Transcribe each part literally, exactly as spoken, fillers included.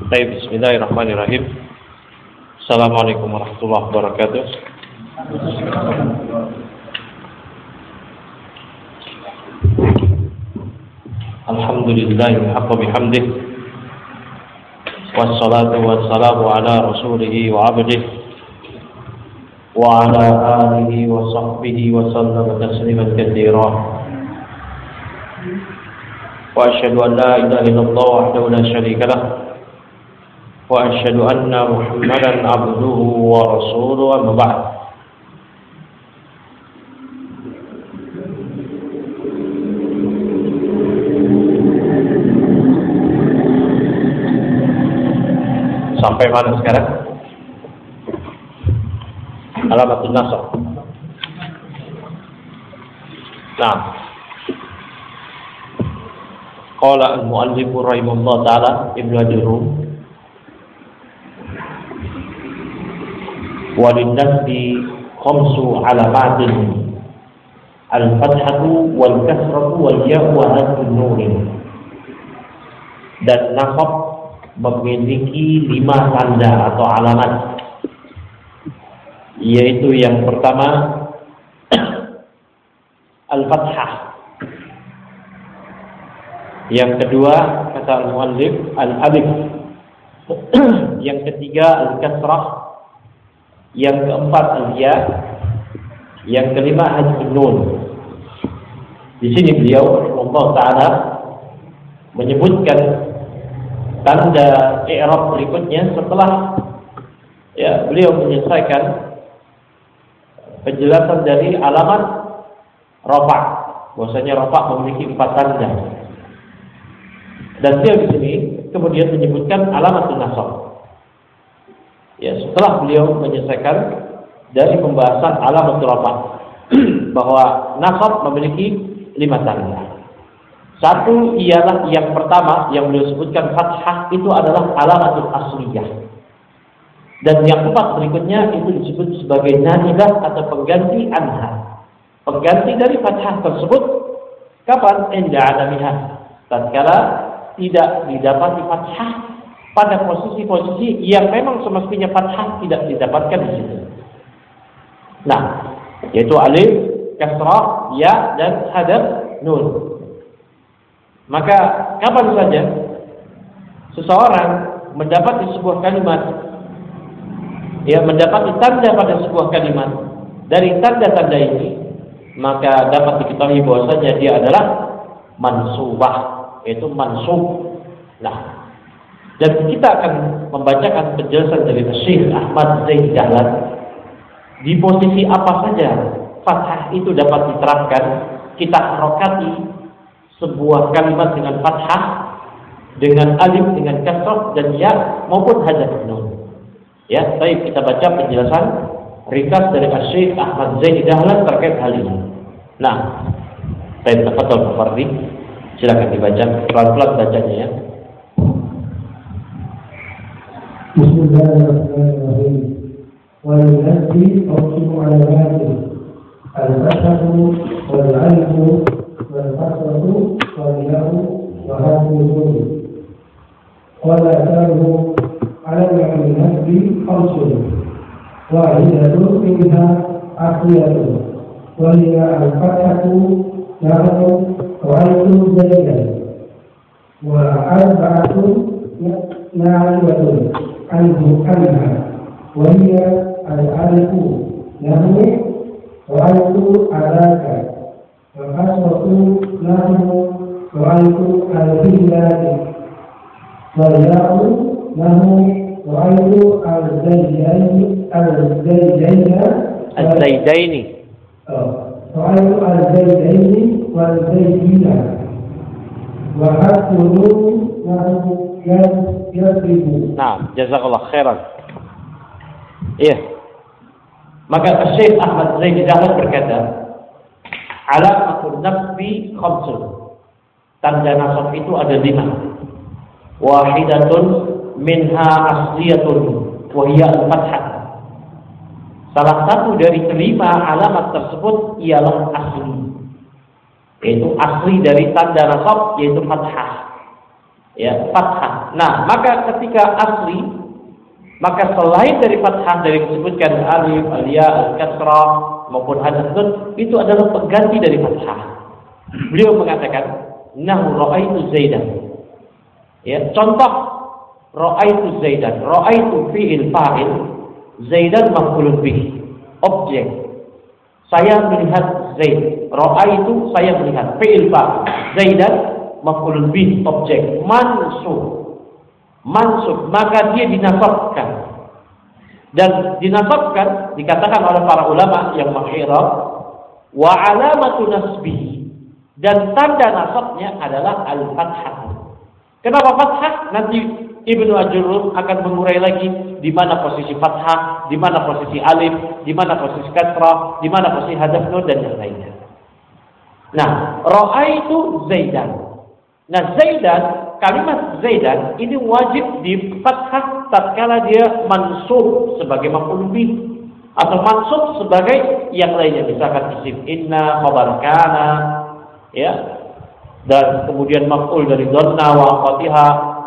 Baik, bismillahirrahmanirrahim. Assalamualaikum warahmatullahi wabarakatuh. Alhamdulillahi haqqa bihamdih. Wassalatu wassalamu ala rasulihi wa abdih wa ala alihi wa sahbihi wa sallama tasliman katsira. Wa asyhadu an la ilaha illallah wahdahu la syarika lah. Wa asyhadu anna Muhammadan abduhu wa rasuluhu amma ba'd. Sampai mana sekarang? Alamatul nasab. Nah, qala al-mu'allif rahimahullah ta'ala Ibnu Ajurrum walin-nasbi khamsu alamatin al-fathatu wal-kasratu wal-ya'u wa hadfun nurin. Dan nasab memiliki lima tanda atau alamat, yaitu yang pertama al-fathah, yang kedua kata al-muallif al-alif, yang ketiga al-kasrah, yang keempat al-ya, yang kelima hadfun nun. Di sini beliau Allah Ta'ala menyebutkan tanda i'rab berikutnya setelah ya beliau menyelesaikan penjelasan dari alamat rafa'. Bahwasanya rafa' memiliki empat tanda. Dan beliau di sini kemudian menyebutkan alamat nasab. Ya, setelah beliau menyelesaikan dari pembahasan alamat rafa' bahwa nasab memiliki lima tanda. Satu ialah yang pertama yang beliau sebutkan fathah, itu adalah alamatul asliyah. Dan yang empat berikutnya itu disebut sebagai nailah atau pengganti anha. Pengganti dari fathah tersebut kapan? Inda adamiha, tatkala tidak didapati fathah pada posisi-posisi yang memang semestinya fathah tidak didapatkan di situ. Nah, yaitu alif, kasrah, ya dan hadaf nun. Maka kapan saja seseorang mendapati sebuah kalimat, ya mendapati tanda pada sebuah kalimat dari tanda-tanda ini, maka dapat diketahui bahwasanya dia adalah mansubah, yaitu mansub. Nah, dan kita akan membacakan penjelasan dari Syekh Ahmad Zaid Dahlan di posisi apa saja fathah itu dapat diterapkan. Kita harokati sebuah kalimat dengan fathah, dengan alif, dengan kasrah dan ya maupun hadaf nun. Ya, baik, kita baca penjelasan ringkas dari Syekh Ahmad Zaid Dahlan terkait hal ini. Nah, saya tafadhol Pak Fardi, silakan dibaca pelan-pelan bacanya ya. Bismillahirrahmanirrahim. Wa yunazzi qawluhu ala al-fathatu wal-alifu wal-kasratu wal-ya'u wa hadfun nun. Qala ta'ala ala al-nasbi khamsun wahidatun minha asliyatun wa hiya al-fathatu nahnu ra'aytu zaidan wa arba'atun na'ibatun anhu anha wa hiya al-alifu nahnu ra'aytu alaka wa kasratu nahnu ra'aytu al-hilal wa ya'u nahnu ra'aytu al-zaydaini al-zaydaini al-zaydaini ra'aytu al-zaydaini wal-zaydina wa hadfun nahnu yadribu. Nah, jazakallah khairan. Iya. Maka Syekh Ahmad Zaid Dahlan berkata, alamatul nasbi khamsun. Tanda nasab itu ada lima. Wahidatun minha asliyatun wa hiya al-fathah. Salah satu dari kelima alamat tersebut ialah asli, yaitu asli dari tanda nasab, yaitu fathah. ya fathah. Nah, maka ketika asli, maka selain dari fathah dari disebutkan alif, al-ya, al-kasrah maupun hadz nun, itu adalah pengganti dari fathah. Beliau mengatakan, "Nahu ra'aitu Zaidan." Ya, contoh ra'aitu Zaidan. Ra'aitu fi'il fa'il, Zaidan maf'ulun bih, objek. Saya melihat Zaid. Ra'aitu, saya melihat. Fi'il fa'il. Zaidan maf'ulun bih, objek. Mansub. Mansub, maka dia dinasabkan. Dan dinasabkan dikatakan oleh para ulama yang menghirab, wa alamatu nasbihi, dan tanda nasabnya adalah al-fathah. Kenapa fathah? Nanti Ibnu Ajurrum akan mengurai lagi di mana posisi fathah, di mana posisi alif, di mana posisi kasrah, di mana posisi hadzaf nun dan yang lainnya. Nah, ra'aitu Zaidan. Nah, Zaidan, kalimat Zaidan ini wajib di fathah tatkala dia mansub sebagai maf'ul bih atau mansub sebagai yang lainnya, misalkan isim inna, khabar kana, ya. Dan kemudian maf'ul dari dhanna wa qatiha.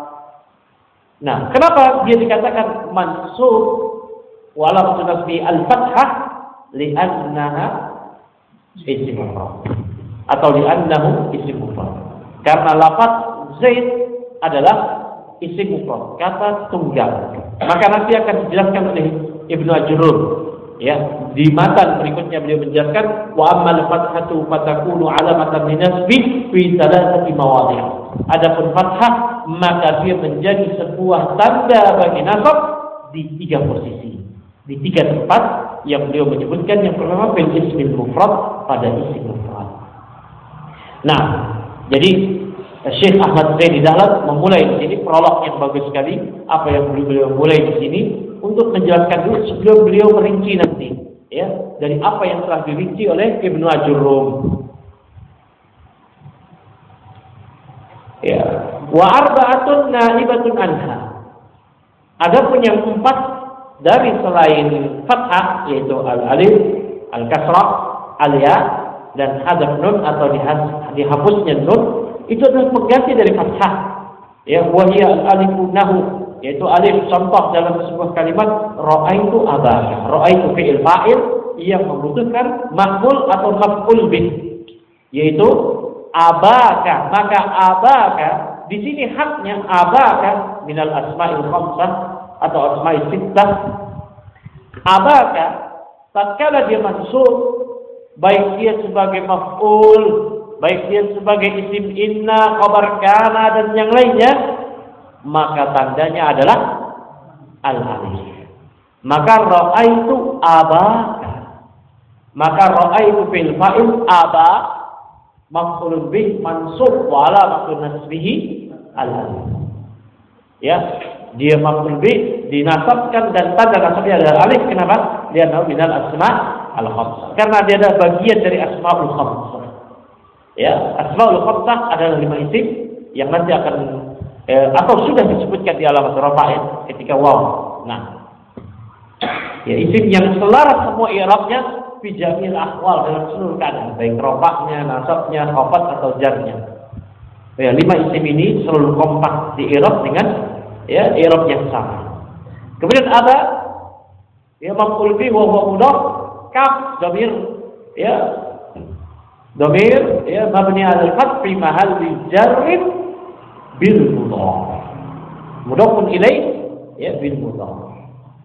Nah, kenapa dia dikatakan mansub wa alamatu nasbi al-fathah? Li'annaha isim mufrad atau li'annahu isim mufrad. Karena lafaz Zaid adalah isim mufrad, kata tunggal. Maka nanti akan dijelaskan oleh Ibnu Ajurrum. Ya, di matan berikutnya beliau menjelaskan wa ammal fathatu fatakunu alamatan linasbi fi thalathati mawadhi'. Adapun fathah maka dia menjadi sebuah tanda bagi nasab di tiga posisi, di tiga tempat yang beliau menyebutkan. Yang pertama fil ismil mufrad, pada isim mufrad. Nah, jadi Syekh Ahmad Zaini Dahlan memulai di sini prolog yang bagus sekali. Apa yang beliau mulai di sini untuk menjelaskan dulu sebelum beliau merinci nanti, ya, dari apa yang telah dirinci oleh Ibnu Ajurrum. Ya, wa arba'atun naibatun anha. Adapun yang empat dari selain fathah, yaitu al-alif, al-kasrah, al-ya, dan hadzaf nun atau dihapusnya nun, itu adalah pengganti dari fathah. Ya, wa hiya al-alifu nahu, yaitu alif. Contoh dalam sebuah kalimat ra'aitu abaka. Ra'aitu fi'il fa'il yang membutuhkan maf'ul atau maf'ul bih, yaitu abaka. Maka abaka di sini haknya abaka minal asma'il khamsah atau asma'il sittah. Abaka tatkala dia mansub, baik dia sebagai maf'ul, baik dia sebagai isim inna, khabar kana dan yang lainnya, maka tandanya adalah al-alif. Maka ra'aitu abaka. Maka ra'aitu fil fa'il aba, maf'ulun bih mansub wa alamatun nasbihi al-alif. Ya, dia maf'ul bih dinasabkan dan tanda nasabnya adalah alif. Kenapa? Dia nahu minal asma' al-khamsah. Karena dia adalah bagian dari asma'ul khamsah. Ya, asma'ul khamsah adalah lima isim yang nanti akan eh, atau sudah disebutkan di alamat rafa' ya, ketika waw. Nah, ya, isim yang selaras semua i'rabnya fi jamil ahwal, dalam seluruh keadaan, baik rafa'nya, nasabnya, khafat atau jarnya. Ya, lima isim ini selalu kompak di i'rab dengan ya i'rab yang sama. Kemudian ada ya maf'ul bih wa huwa mudhaf, kaf dhamir ya dhamir ya mabni 'ala al-fath fi mahalli jarrin bil mudhaf. Mudhafun ilaih ya bil mudhaf.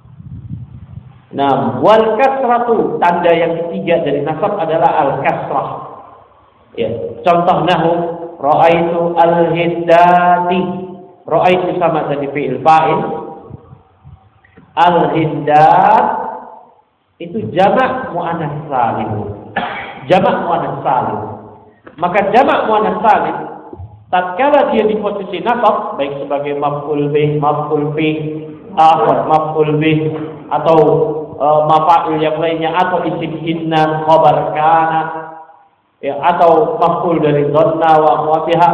Nah, wal kasratu, tanda yang ketiga dari nasab adalah al-kasrah. Ya, contoh nahu ra'aitu al-hindati. Ra'aitu sama dari fi'il fa'il. Al-hindat itu jamak muannats salim. Jamak muannats salim. Maka jamak muannats salim tatkala dia di posisi nasab, baik sebagai maf'ul bih, maf'ul bih, ahwat maf'ul bih atau uh, mafa'il yang lainnya, atau isim inna, khabar kana, ya, atau maf'ul dari dhanna wa akhwatiha,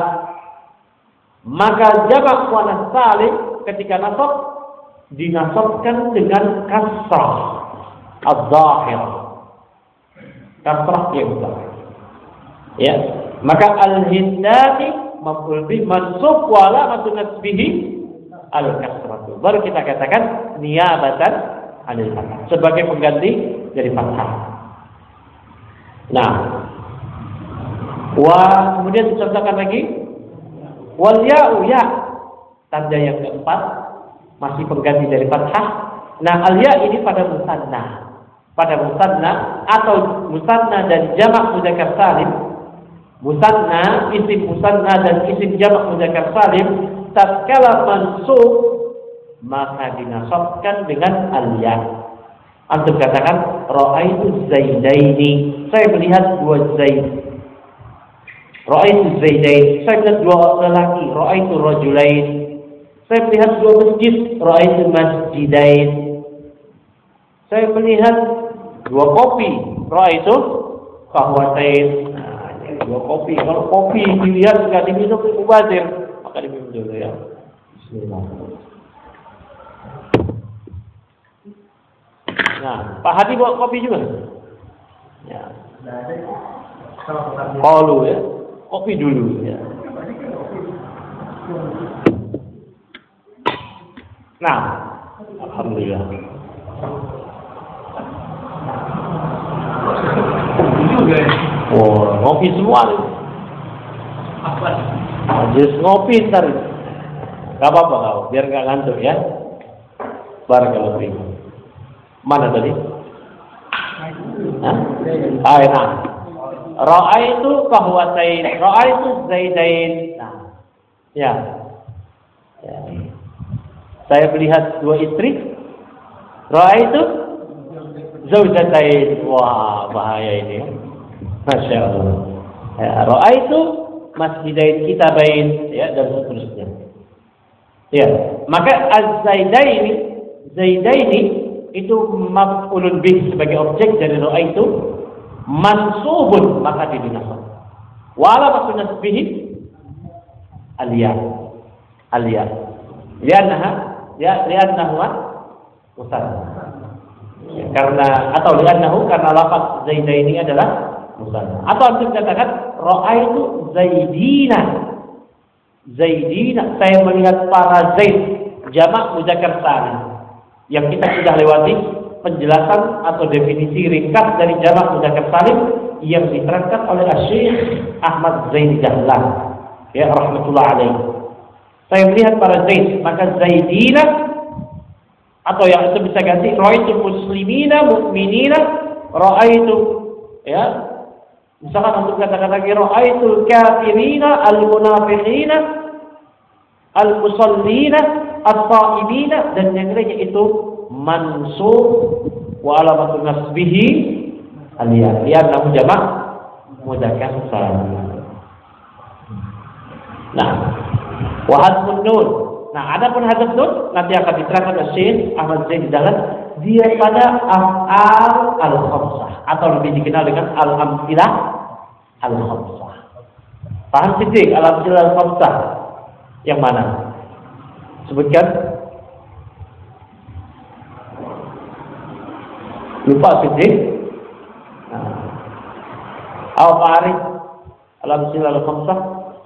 maka jamak muannats salim ketika nasab dinasabkan dengan kasrah adz-dzahirah, kasrah yang zahir. Ya, Maka al-hindati maf'ul bih mansub wa alamatun nasbihi al-kasratu. Baru kita katakan niyabatan anil fathah, sebagai pengganti dari fathah. Nah, wa kemudian dicontohkan lagi wal ya'u ya, tanda yang keempat masih pengganti dari fathah. Nah, al-ya ini pada musanna. Pada musanna atau musanna dan jamak mudzakkar salim. Musanna, isim musanna dan isim jamak mudzakkar salim tatkala mansub maka dinasabkan dengan al-ya. Antum katakan ra'aitu zaidaini, saya melihat dua zaid. Ra'aitu zaidain, saya melihat dua lelaki. Ra'aitu rajulain, saya melihat dua masjid. Ra'aitu masjidain, saya melihat dua kopi. Ra'aitu kahwatain. Nah, dua kopi. Kalau kopi dilihat enggak diminum mubazir, maka diminum dulu ya. Bismillah. Nah, Pak Hadi bawa kopi juga. Ya. Qalu ya. Kopi dulu ya. Nah, alhamdulillah. Oh, ngopi semua nih. Apa? Majelis ngopi ntar. Gak apa-apa kau, biar gak ngantuk ya. Barakallahu fiik. Mana tadi? Hah? Ah, nah. Ra'aitu kahwatain, ra'aitu zaidain. Nah, ya. Ya. Saya melihat dua istri. Ra'aitu zaujatain. Wah, bahaya ini. Masya Allah. Ya, ra'aitu masjidain kitabain, ya, dan seterusnya. Ya, maka az-zaidaini, zaidaini itu maf'ulun bih sebagai objek dari ra'aitu, mansubun maka dinasab. Wa alamatun nasbihi al-ya. Al-ya. Li'annaha ya li'annahu musanna. Ya, karena atau li'annahu karena lafaz zaidaini adalah musanna. Atau antum katakan ra'aitu zaidina. Zaidina, saya melihat para zaid, jamak mudzakkar salim. Yang kita sudah lewati penjelasan atau definisi ringkas dari jamak mudzakkar salim yang diterangkan oleh Syekh Ahmad Zain Dahlan, ya rahmatullah alaihi. Saya melihat para zaid, maka zaidina atau yang itu bisa ganti ra'aitu muslimina mu'minina, ra'aitu ya. Misalkan untuk katakan lagi ra'aitul kafirina al-munafiqina al-musallina as-shaimina, dan yang lainnya itu mansub wa alamatun nasbihi al-ya. Li'annahu jamak mudzakkar salim. Nah, wa hadfun nun. Nah, adapun hadf nun nanti akan diterangkan oleh Syekh Ahmad Zain Dahlan, dia pada af'al al-khamsah atau lebih dikenal dengan al-amtsilah al-khamsah. Paham Siddiq al-amtsilah al-khamsah yang mana? Sebutkan. Lupa Siddiq. Nah. Apa Arif al-amtsilah al-khamsah?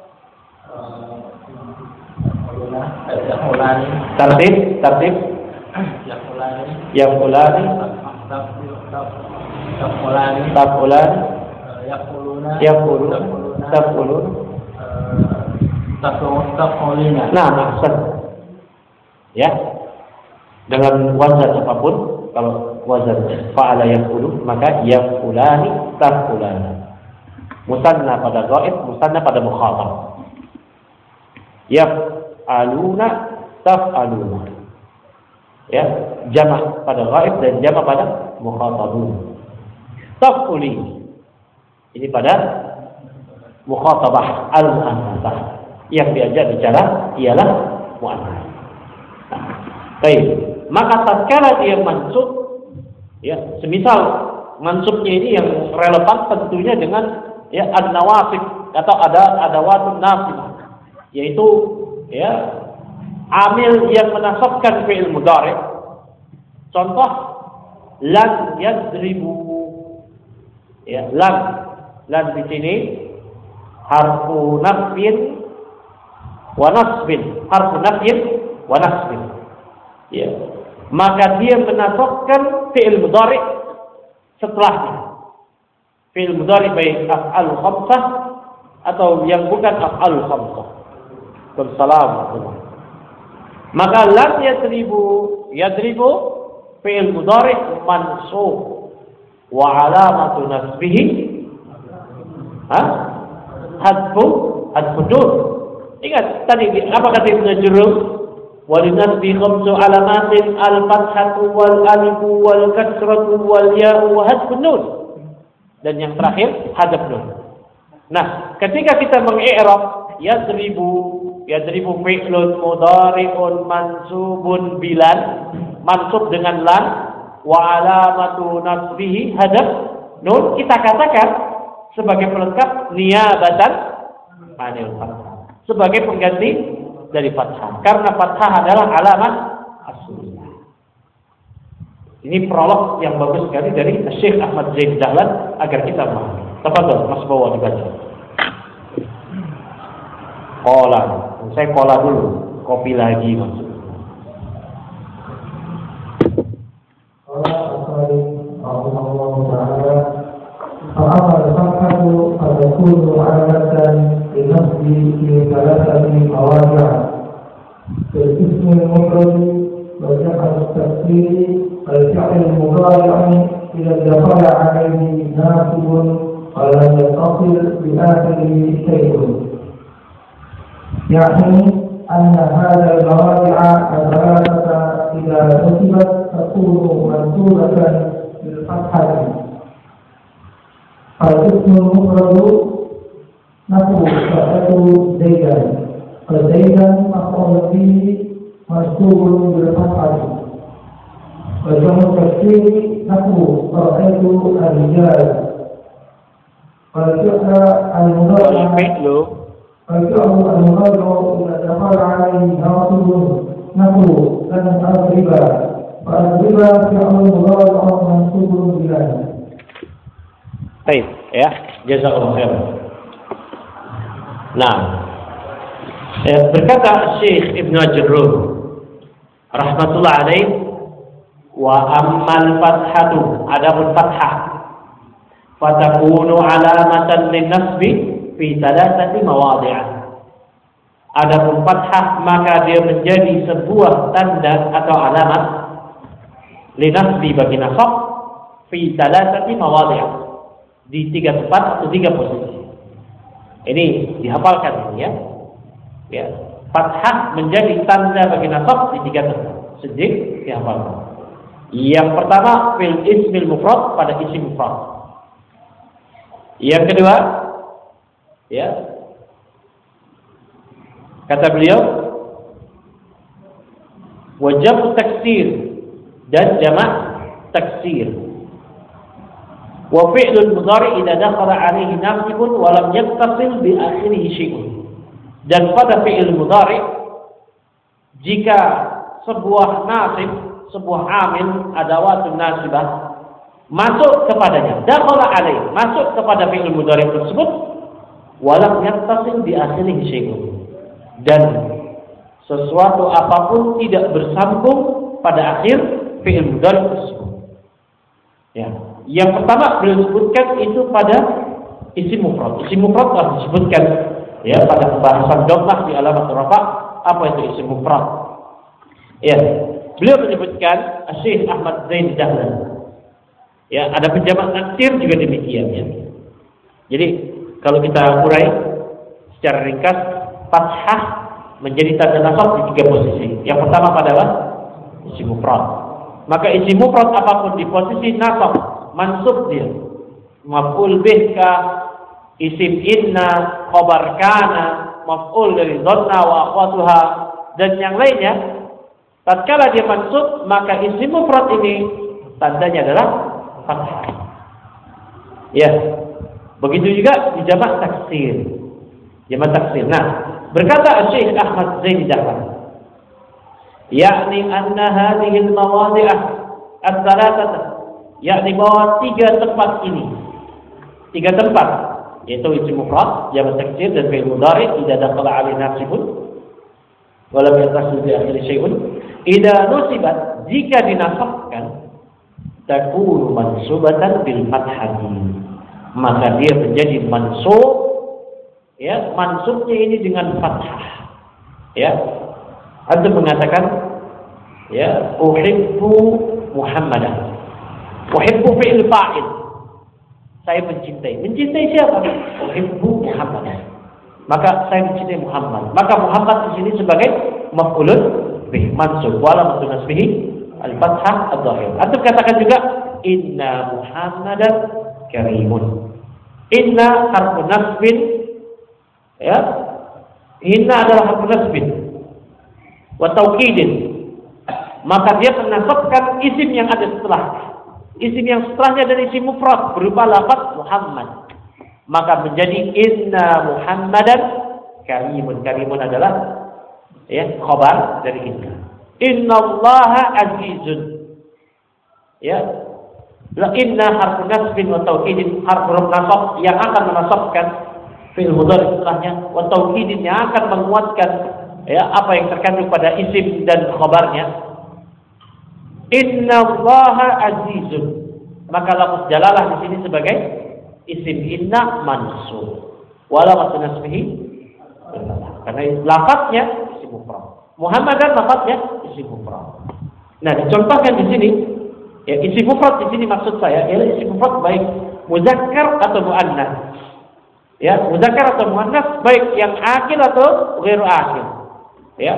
Tartib, tartib. Yaqulani, taqulani, taqulani, yaquluna, yaquluna, taqulun, taqulina. Nah, maksud ya dengan wazan apapun, kalau wazan fa'ala yaqulu maka yaqulani, taqulani. Musanna pada ghaib, musanna pada mukhatab. Yaf'aluna, taf'aluna. Ya, jamak pada ghaib dan jamak pada mukhatabun. Taf'uli ini pada mukhatabah al-mu'annatsah. Yang diajak bicara ialah mu'annatsah. Nah, baik. Maka tatkala dia mansub, ya, semisal mansubnya ini yang relevan tentunya dengan ya an-nawasib atau ada adawatun nasibah, yaitu ya amil yang menasabkan fi'il mudhari'. Contoh lan yadribu. Ya, lan lan di sini harfu nafyin wa nasbin, harfu nafyin wa nasbin. Ya. Maka dia menasabkan fi'il mudhari' setelahnya. Fi'il mudhari' baik af'al khamsah atau yang bukan af'al khamsah. Wassalamu. Maka lam yadribu, yadribu fi'il mudhari' mansub wa alamatu nasbihi ha? Hadfu, hadfu nun. Ingat tadi apa kata Ibnu Jurayj? Walinasbi khamsu alamatin al-fathatu wal alifu wal kasratu wal ya'u wa hadfun nun. Dan yang terakhir hadaf nun. Nah, ketika kita mengi'rab yadribu, yadribu fi'lun mudhari'un mansubun bilan, mansub dengan lam, wa alamatu nasbihi hadaf nun, kita katakan sebagai pelengkap niyabatan anil fathah, sebagai pengganti dari fathah, karena fathah adalah alamat asliyah. Ini prolog yang bagus sekali dari Syekh Ahmad Zain Dahlan agar kita memahami. Tafadhol Mas Bawa dibaca. Qala, saya qala dulu, kopi lagi maksudnya. Qala asali Allah Ta'ala fa'ama al-fathatu fatakunu alamatan linasbi fi thalathati mawadi'. Fil ismi al-mufrad wa ja'al at-tafsir al-fi'l al-mudari' idza dakhala 'alayhi nasibun wa lam yattasil bi akhirihi shay'un. يعني أن هذا الموادع الثلاثة إذا نصبت تكون منصوبة بالفتحة. فالاسم المفرد نحو رأيت زيدا، فزيدا مفعول به منصوب بالفتحة. وجمع التكسير نحو رأيت الرجال. والفعل المضارع فالفعل المضارع إذا دخل عليه ناصب نحو لن أضرب، فأضرب فعل مضارع منصوب بلن. Baik, ya, jazakallahu khairan. Nah, eh, berkata Syekh Ibnu Ajurrum rahmatullah alaih, wa ammal fathatu, adapun fathah, fatakunu alamatan linnasbi fi thalathati mawadhi'ah. Adapun fathah maka dia menjadi sebuah tanda atau alamat linasbi bagi nasab fi thalathati mawadhi'ah, di tiga tempat atau tiga posisi. Ini dihafalkan ini ya. Ya, fathah menjadi tanda bagi nasab di tiga tempat. Sedikit dihafalkan. Yang pertama fil ismil mufrad, pada isim mufrad. Yang kedua, ya, kata beliau wajib taksir dan jamak taksir. Wa fi'lul mudhari' idza dakhala 'alaihi nasibun wa lam yattasil bi akhirih syai'un. Dan pada fi'il mudhari' jika sebuah nasib, sebuah amil adawatun nasibah masuk kepadanya, dakhala 'alaihi, masuk kepada fi'il mudhari' tersebut, wa lam yattasil bi akhirih syai'un, dan sesuatu apapun tidak bersambung pada akhir fi'il mudhari' tersebut. Ya. Yang pertama beliau sebutkan itu pada isim mufrad. Isim mufrad telah disebutkan ya pada pembahasan dhammah di alamat rafa. Apa itu isim mufrad? Ya, beliau menyebutkan Syekh Ahmad Zain Dahlan. Ya, ada penjamak taksir juga demikian ya. Jadi kalau kita urai secara ringkas, fathah menjadi tanda nasab di tiga posisi. Yang pertama adalah isim mufrad. Maka isim mufrad apapun di posisi nasab, mansub dia, maf'ul bih ka, isim inna, khabar kana, maf'ul dari dhanna wa akhwatuha dan yang lainnya, tatkala dia mansub maka isim mufrad ini tandanya adalah fathah. Ya, begitu juga di jamak taksir. Jamak taksir. Nah, berkata Syekh Ahmad Zain Dahlan, yakni anna hadhihi al-mawadhi'ah ats-tsalatsah, yakni bahwa tiga tempat ini, tiga tempat yaitu isim mufrad, jamak taksir dan fi'il mudhari idza dakhala 'alaihi nasibun wa lam yattasil bi akhir syai'un. Idza nusibat, jika dinasabkan, takunu mansubatan bil fathati, maka dia menjadi mansub, ya, mansubnya ini dengan fathah. Ya, antum mengatakan, ya, uhibbu Muhammadan. Uhibbu fi'il fa'il. Saya mencintai. Mencintai siapa? Uhibbu Muhammadan. Maka saya mencintai Muhammad. Maka Muhammad di sini sebagai maf'ulun bih, mansub, wala mansub nasbihi al-fathah adh-dhahir. Antum katakan juga inna Muhammadan karimun. Inna harfu nasbin, ya. Inna adalah harfu nasbin wa taukidin. Maka dia menasabkan isim yang ada setelah. Isim yang setelahnya dari isim mufrad berupa lafaz Muhammad. Maka menjadi inna Muhammadan karimun. Karimun adalah, ya, khabar dari inna. Innallaha azizun. Ya. La inna harfu nasbin wa taukidin, harfu nasab yang akan menasabkan fi'il mudhari setelahnya, wa taukidin yang akan menguatkan, ya, apa yang terkandung pada isim dan khabarnya. Innallaha azizun. Maka lafaz jalalah di sini sebagai isim inna mansub. Wala mansub nasbihi, karena lafaznya isim mufrad. Muhammadan lafaznya isim mufrad. Nah, dicontohkan di sini, ya, isim mufrad di sini maksud saya ialah isim mufrad baik muzakkar atau muannas. Ya, muzakkar atau muannas, baik yang akil atau ghairu akil. Ya.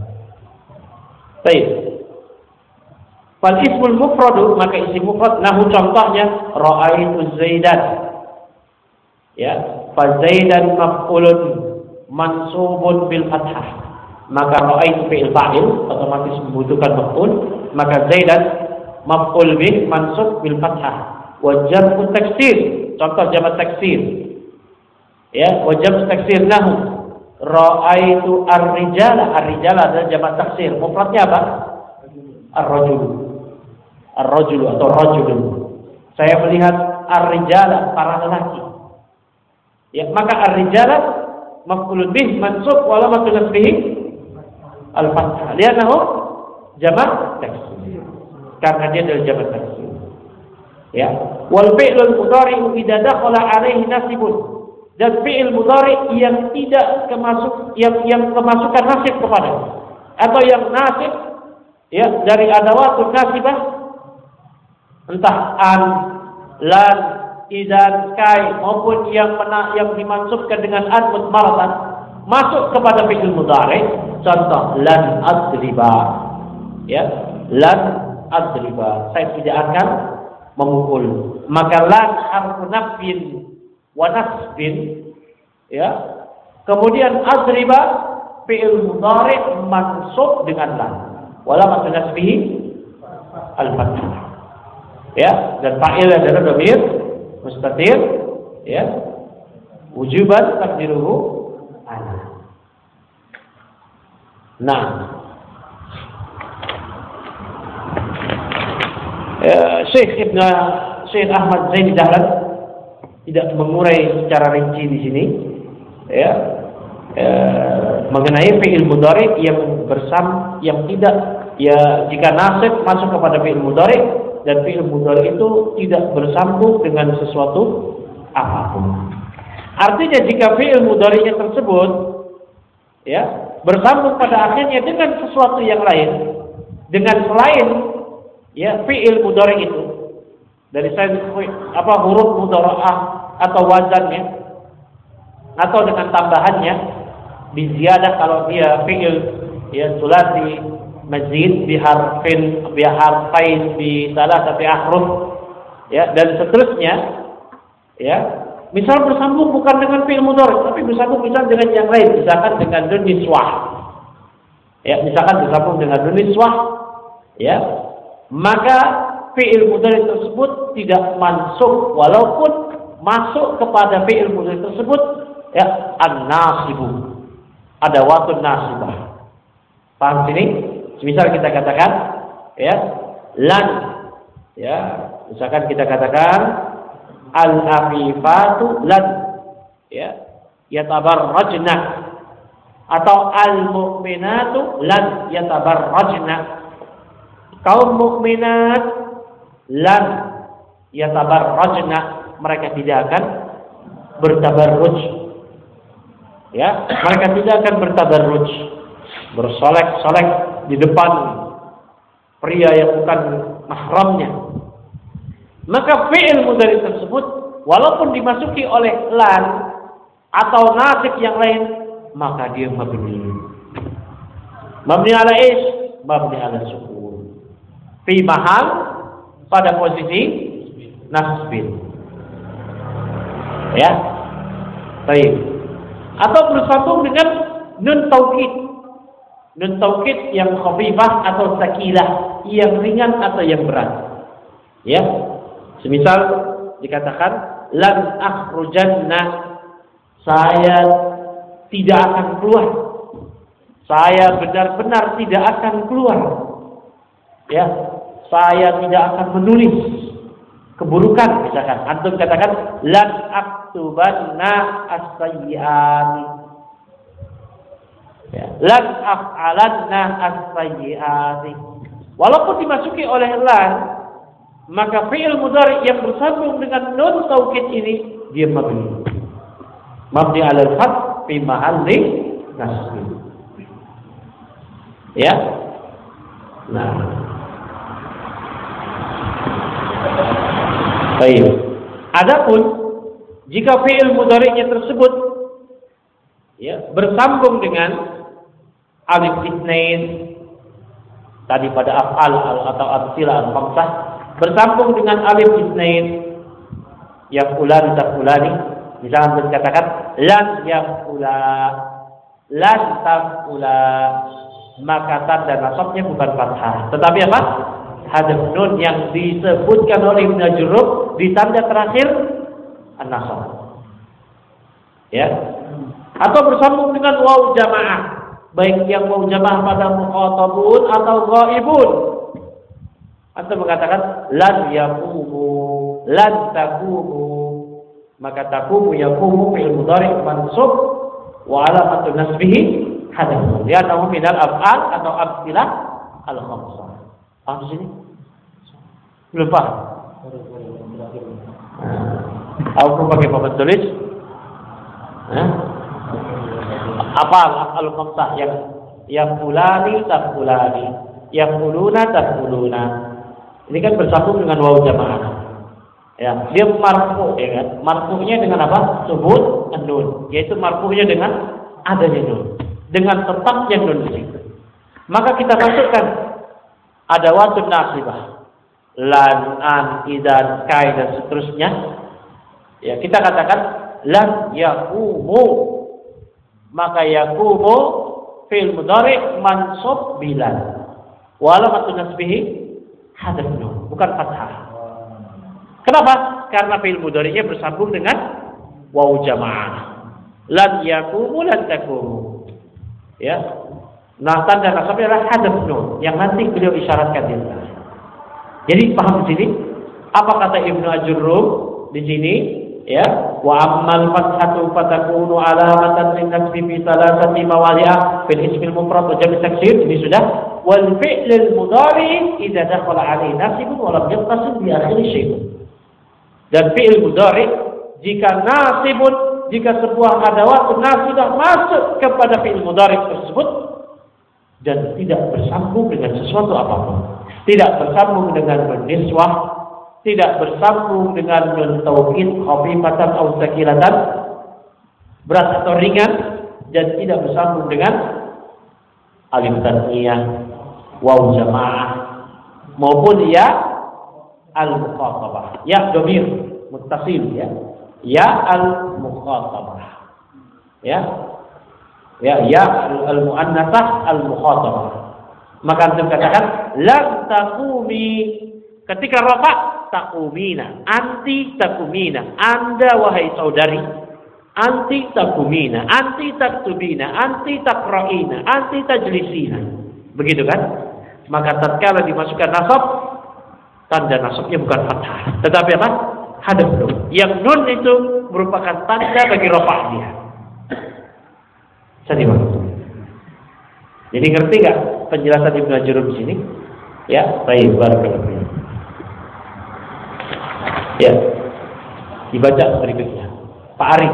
Baik. Fal ismul mufradu, maka isim mufrad, nahu contohnya ra'aitu Zaidan. Ya, fa Zaidan maf'ulun mansubun bil fathah. Maka ra'aitu fi'il fa'il otomatis membutuhkan maf'ul, maka Zaidan maf'ul bih mansub bil fathah. Wa jam'u taksir, contoh jamak taksir. Ya, wa jam'u taksir nahu ra'aitu ar-rijala. Ar-rijala adalah jamak taksir. Mufradnya apa? Ar-rajul. Ar-rajul atau rajulun. Saya melihat ar-rijala, para lelaki. Ya, maka ar-rijala maf'ulun bih mansub wala maf'ul nasbihi al-fathah. Lianahu jamak taksir. Karena dia adalah jamak taksir. Ya. Wal fi'lul mudhari idza dakhala 'alaihi nasibun. Dan fi'il mudhari yang tidak kemasuk yang yang kemasukan nasib kepada, atau yang nasib, ya, dari adawatun nasibah, entah an, lan, idan, kai, maupun yang mena, yang dimansubkan dengan an mudmaratan, masuk kepada fi'il mudhari. Contoh lan adriba, ya, lan adriba, saya tidak akan memukul. Maka lan harfu nafyin wa nasbin, ya. Kemudian adriba fi'il mudhari mansub dengan lan, wala mansub nasbihi al-fathah. Ya, dan fa'il adalah dhamir mustatir, ya, wujuban takdiruhu ana. Nah, ya, Syekh Ibn Syekh Ahmad Zaini Dahlan tidak mengurai secara rinci di sini, ya, eh, mengenai fi'il mudhari yang bersam, yang tidak, ya, jika nasib masuk kepada fi'il mudhari dan fi'il mudhari itu tidak bersambung dengan sesuatu apapun. Artinya jika fi'il mudhari'nya tersebut, ya, bersambung pada akhirnya dengan sesuatu yang lain, dengan selain, ya, fi'il mudhari itu, dari saya apa huruf mudhara'ah atau wazannya, atau dengan tambahannya biziyadah kalau dia fi'il, ya, sulasi mazid biharfin biharfain bi salasati ahruf, ya, dan seterusnya, ya, misal bersambung bukan dengan fi'il mudhari tapi bersambung misal dengan yang lain, misalkan dengan nun niswah, ya, misalkan bersambung dengan nun niswah, ya, maka fi'il mudhari tersebut tidak mansub walaupun masuk kepada fi'il mudhari tersebut, ya, an-nasibu, ada watun nasibah. Paham sini? Misal kita katakan, ya, lan, ya, misalkan kita katakan al-afifatu lan, ya, yatabarrajna, atau al-mu'minatu lan yatabarrajna, kaum mukminat lan yatabarrajna, mereka tidak akan bertabarruj, ya, mereka tidak akan bertabarruj, bersolek-solek di depan pria yang bukan mahramnya. Maka fi'il mudhari tersebut walaupun dimasuki oleh lan atau nasib yang lain, maka dia mabni. Mabni ala is, mabni ala sukun. Fi mahal, pada posisi nasbin. Ya. Baik. Atau bersambung dengan nun taukid. Nun taukid yang khafifah atau sakilah, yang ringan atau yang berat. Ya. Semisal dikatakan lan akhrujanna, saya tidak akan keluar. Saya benar-benar tidak akan keluar. Ya, saya tidak akan menulis keburukan, misalkan. Antum katakan lan aktubanna as-sayyi'ati. Ya, lan af'alanna as-sayyi'ati. Walaupun dimasuki oleh lan, maka fi'il mudhari yang bersambung dengan nun taukid ini dia mabni. Mabni 'alal fath fi mahalli nasb. Ya. Nah. Baik. Adapun jika fi'il mudhari'nya tersebut ya bersambung dengan alif itsnain tadi pada af'al atau amtsilah al-khamsah, bersambung dengan alif itsnain yaqulan taqulani, misalnya dikatakan lan yaqula lan taqula, maka tanda nasabnya bukan fathah tetapi apa? Hadaf nun yang disebutkan oleh Ibnu Ajurrub di tanda terakhir an-nasab. Ya. Atau bersambung dengan waw jamaah, baik yang waw jamaah pada mukhatabun atau ghaibun. Atau mengatakan lan yaqumu, lan taqumu, maka taqumu yaqumu fi'il mudhari' mansub wa alamatun nasbihi hadaf. Dia tahu minal af'al atau amtsilah al-khamsah. Paham di sini? Belum paham? Aku pakai papan tulis. Hah? Apa al-khamsah yang yang fulani taqulani, yang fuluna taquluna. Ini kan bersambung dengan waw jamaah. Ya, dia marfu, ya kan? Marfu'nya dengan apa? Subut an-nun, yaitu marfu'nya dengan adanya nun, dengan tetapnya nun di situ. Maka kita masukkan ada watun nasibah, lan, an, idan, kai dan seterusnya. Ya, kita katakan lan yaqumu, maka yaqumu fi'il mudhari' mansub bilan. Wa alamatun nasbihi hadaf nun, bukan fathah. Kenapa? Karena fi'il mudhari'nya bersambung dengan waw jamaah. Lan yaqumu lan taqumu. Ya. Nah, tanda nasabnya adalah hadaf nun yang nanti beliau isyaratkan di atas. Jadi paham di sini apa kata Ibnu Ajurrub di sini? Ya, wa ammal fathatu fatakunu alamatan lin nasbi fi thalathati mawadi'a fil ismil mufrad wa jam' taksir. Ini sudah. Wal fi'lul mudhari' idza dakhala 'alaihi nasibun wa lam yattasil bi akhir syai'. Dan fi'il mudhari' jika nasibun, jika sebuah adawat nasibah masuk kepada fi'il mudhari' tersebut dan tidak bersambung dengan sesuatu apapun, tidak bersambung dengan niswah, tidak bersambung dengan nun taukid khafifatan atau sakilatan, berat atau ringan, dan tidak bersambung dengan alif tasniyah, waw jamaah maupun ya al-mukhatabah, ya dhamir muttasil, ya ya al-mukhatabah, ya ya ya al-muannatsah al-mukhatabah. Maka antum katakan lan taqumi, ketika rafa taqumina, anti taqumina, anda wahai saudari, anti taqumina, anti taktubina, anti taqra'ina, anti tajlisina. Begitu kan? Maka tatkala dimasukkan nasab, tanda nasabnya bukan fathah, tetapi apa? hadaf nun. Yang nun itu merupakan tanda bagi rafa' dia. Saya dimaksud. Jadi ngerti nggak penjelasan Ibnu Ajurrum di sini? Ya, baik, barakallahu. Ya, dibaca berikutnya. Pak Arif.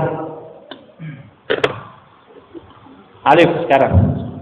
Alif sekarang.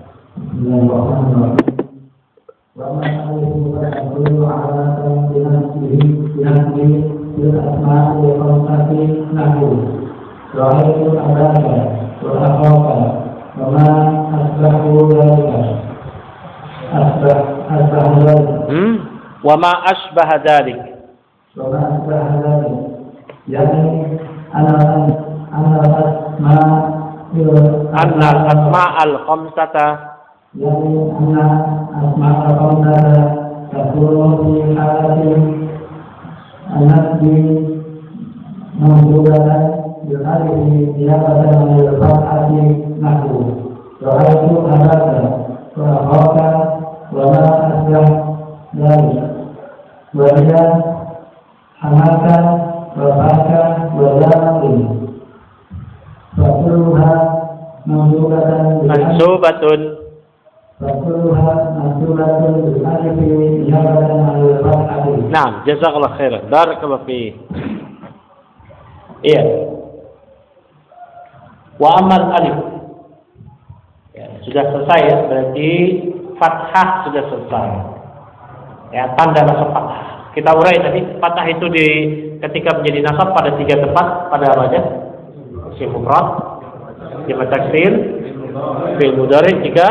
Hmm. Wa ma asbaha dzalik. Wa ma asbaha dzalik. Yani ana ana asma anna asma al-khamsata yani anna asma al-khamsata takunu fi halatin anasbi mawjudatan bil alifi niyabatan min al-fathati nahwu ra'aytu anaka wa akhaka wa ma asbah dzalik wa hiya hamaka wa faka wa dzalik fakuluha mansubatun mansubatun fakuluha mansubatun bil alifi niyabatan anil fathati. Naam, jazakallahu khairan. Barakallahu fi. Iya. Wa amal alif. Ya, sudah selesai ya, berarti fathah sudah selesai. Ya, tanda nasab fathah. Kita urai tadi, fathah itu di ketika menjadi nasab pada tiga tempat, pada apa aja? Isim mufrad, jamak taksir, fi'il mudhari, tiga.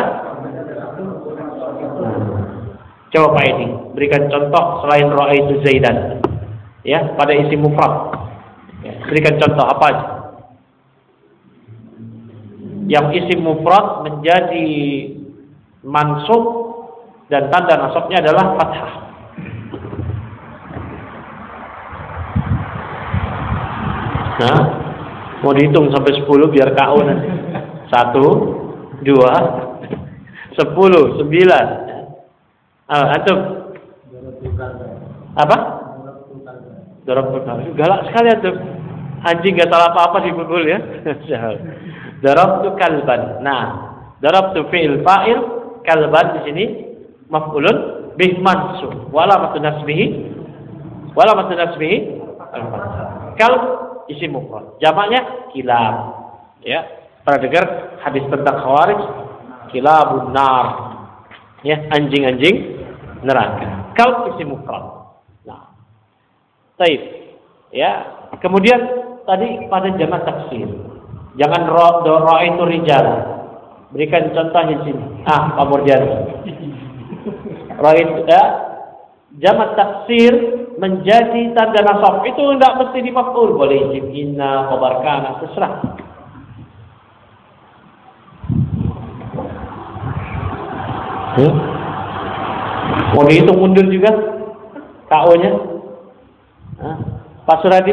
Coba Pak Edi, berikan contoh selain ra'aitu Zaidan. Ya, pada isim mufrad. Ya, berikan contoh apa aja? Yang isim mufrad menjadi mansub dan tanda nasabnya adalah fathah. Nah, mau dihitung sampai sepuluh biar K O nanti. Satu, dua, sepuluh, sembilan. Ah, antum. Apa? Darabtu kalban. Galak sekali antum. Anjing gak salah apa-apa dipukul ya. Darabtu kalban. Nah, darabtu fi'il fa'il, kalban di sini maf'ulun bih mansub. Wa alamatun nasbihi wa alamatun nasbihi al-fathah. Kalb isim mufrad. Jamaknya kilab. Ya, pernah dengar hadis tentang khawarij? Kilabun nar. Ya, anjing-anjing neraka. Kalb isim mufrad. Nah. Baik. Ya, kemudian tadi pada jamak taksir. Jangan ro do ro itu rijal. Berikan contoh di sini. Ah, Pak Murjan. Ro itu ya, jamak taksir menjadi tanda nasab itu tidak mesti di maf'ul, boleh isim inna, khabar kana, terserah. Hmm? Mau dihitung mundur juga K O-nya. Hah? Pak Suradi.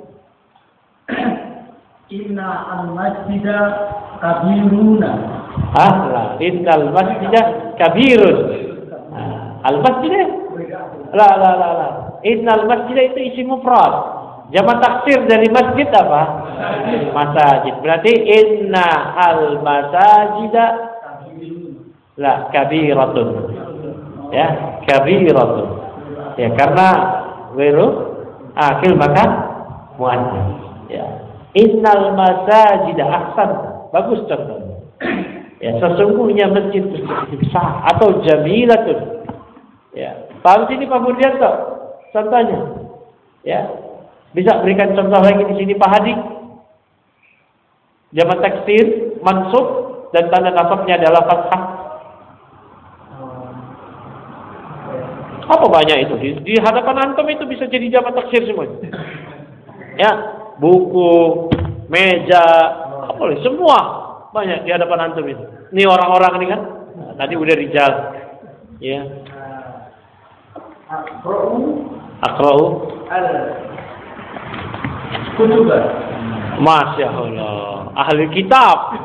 Inna al-masjida kabiruna. Ah, lah, innal masjida kabirun. Nah, al-masjid. La la la la. Innal masjid itu isim mufrad. Jamak taksir dari masjid apa? Masajid. Berarti inna al masajida la kabiratun. Ya, kabiratun. Ya, karena wiru akil maka muannas. Ya. Innal masajida ahsan. Bagus contohnya. Ya, sesungguhnya masjid itu besar atau jamilatun. Ya. Paham sini Pak Burdianto? Contohnya. Ya. Bisa berikan contoh lagi di sini Pak Hadi. Jamak taksir mansub dan tanda nasabnya adalah fathah. Apa banyak itu? Di, di hadapan antum itu bisa jadi jamak taksir semua. Ya, buku, meja, apa boleh semua banyak di hadapan antum itu. Ini orang-orang ini kan. Nah, tadi udah rijal. Ya. Aqra'u Kutubah. Masya Allah, ahli kitab.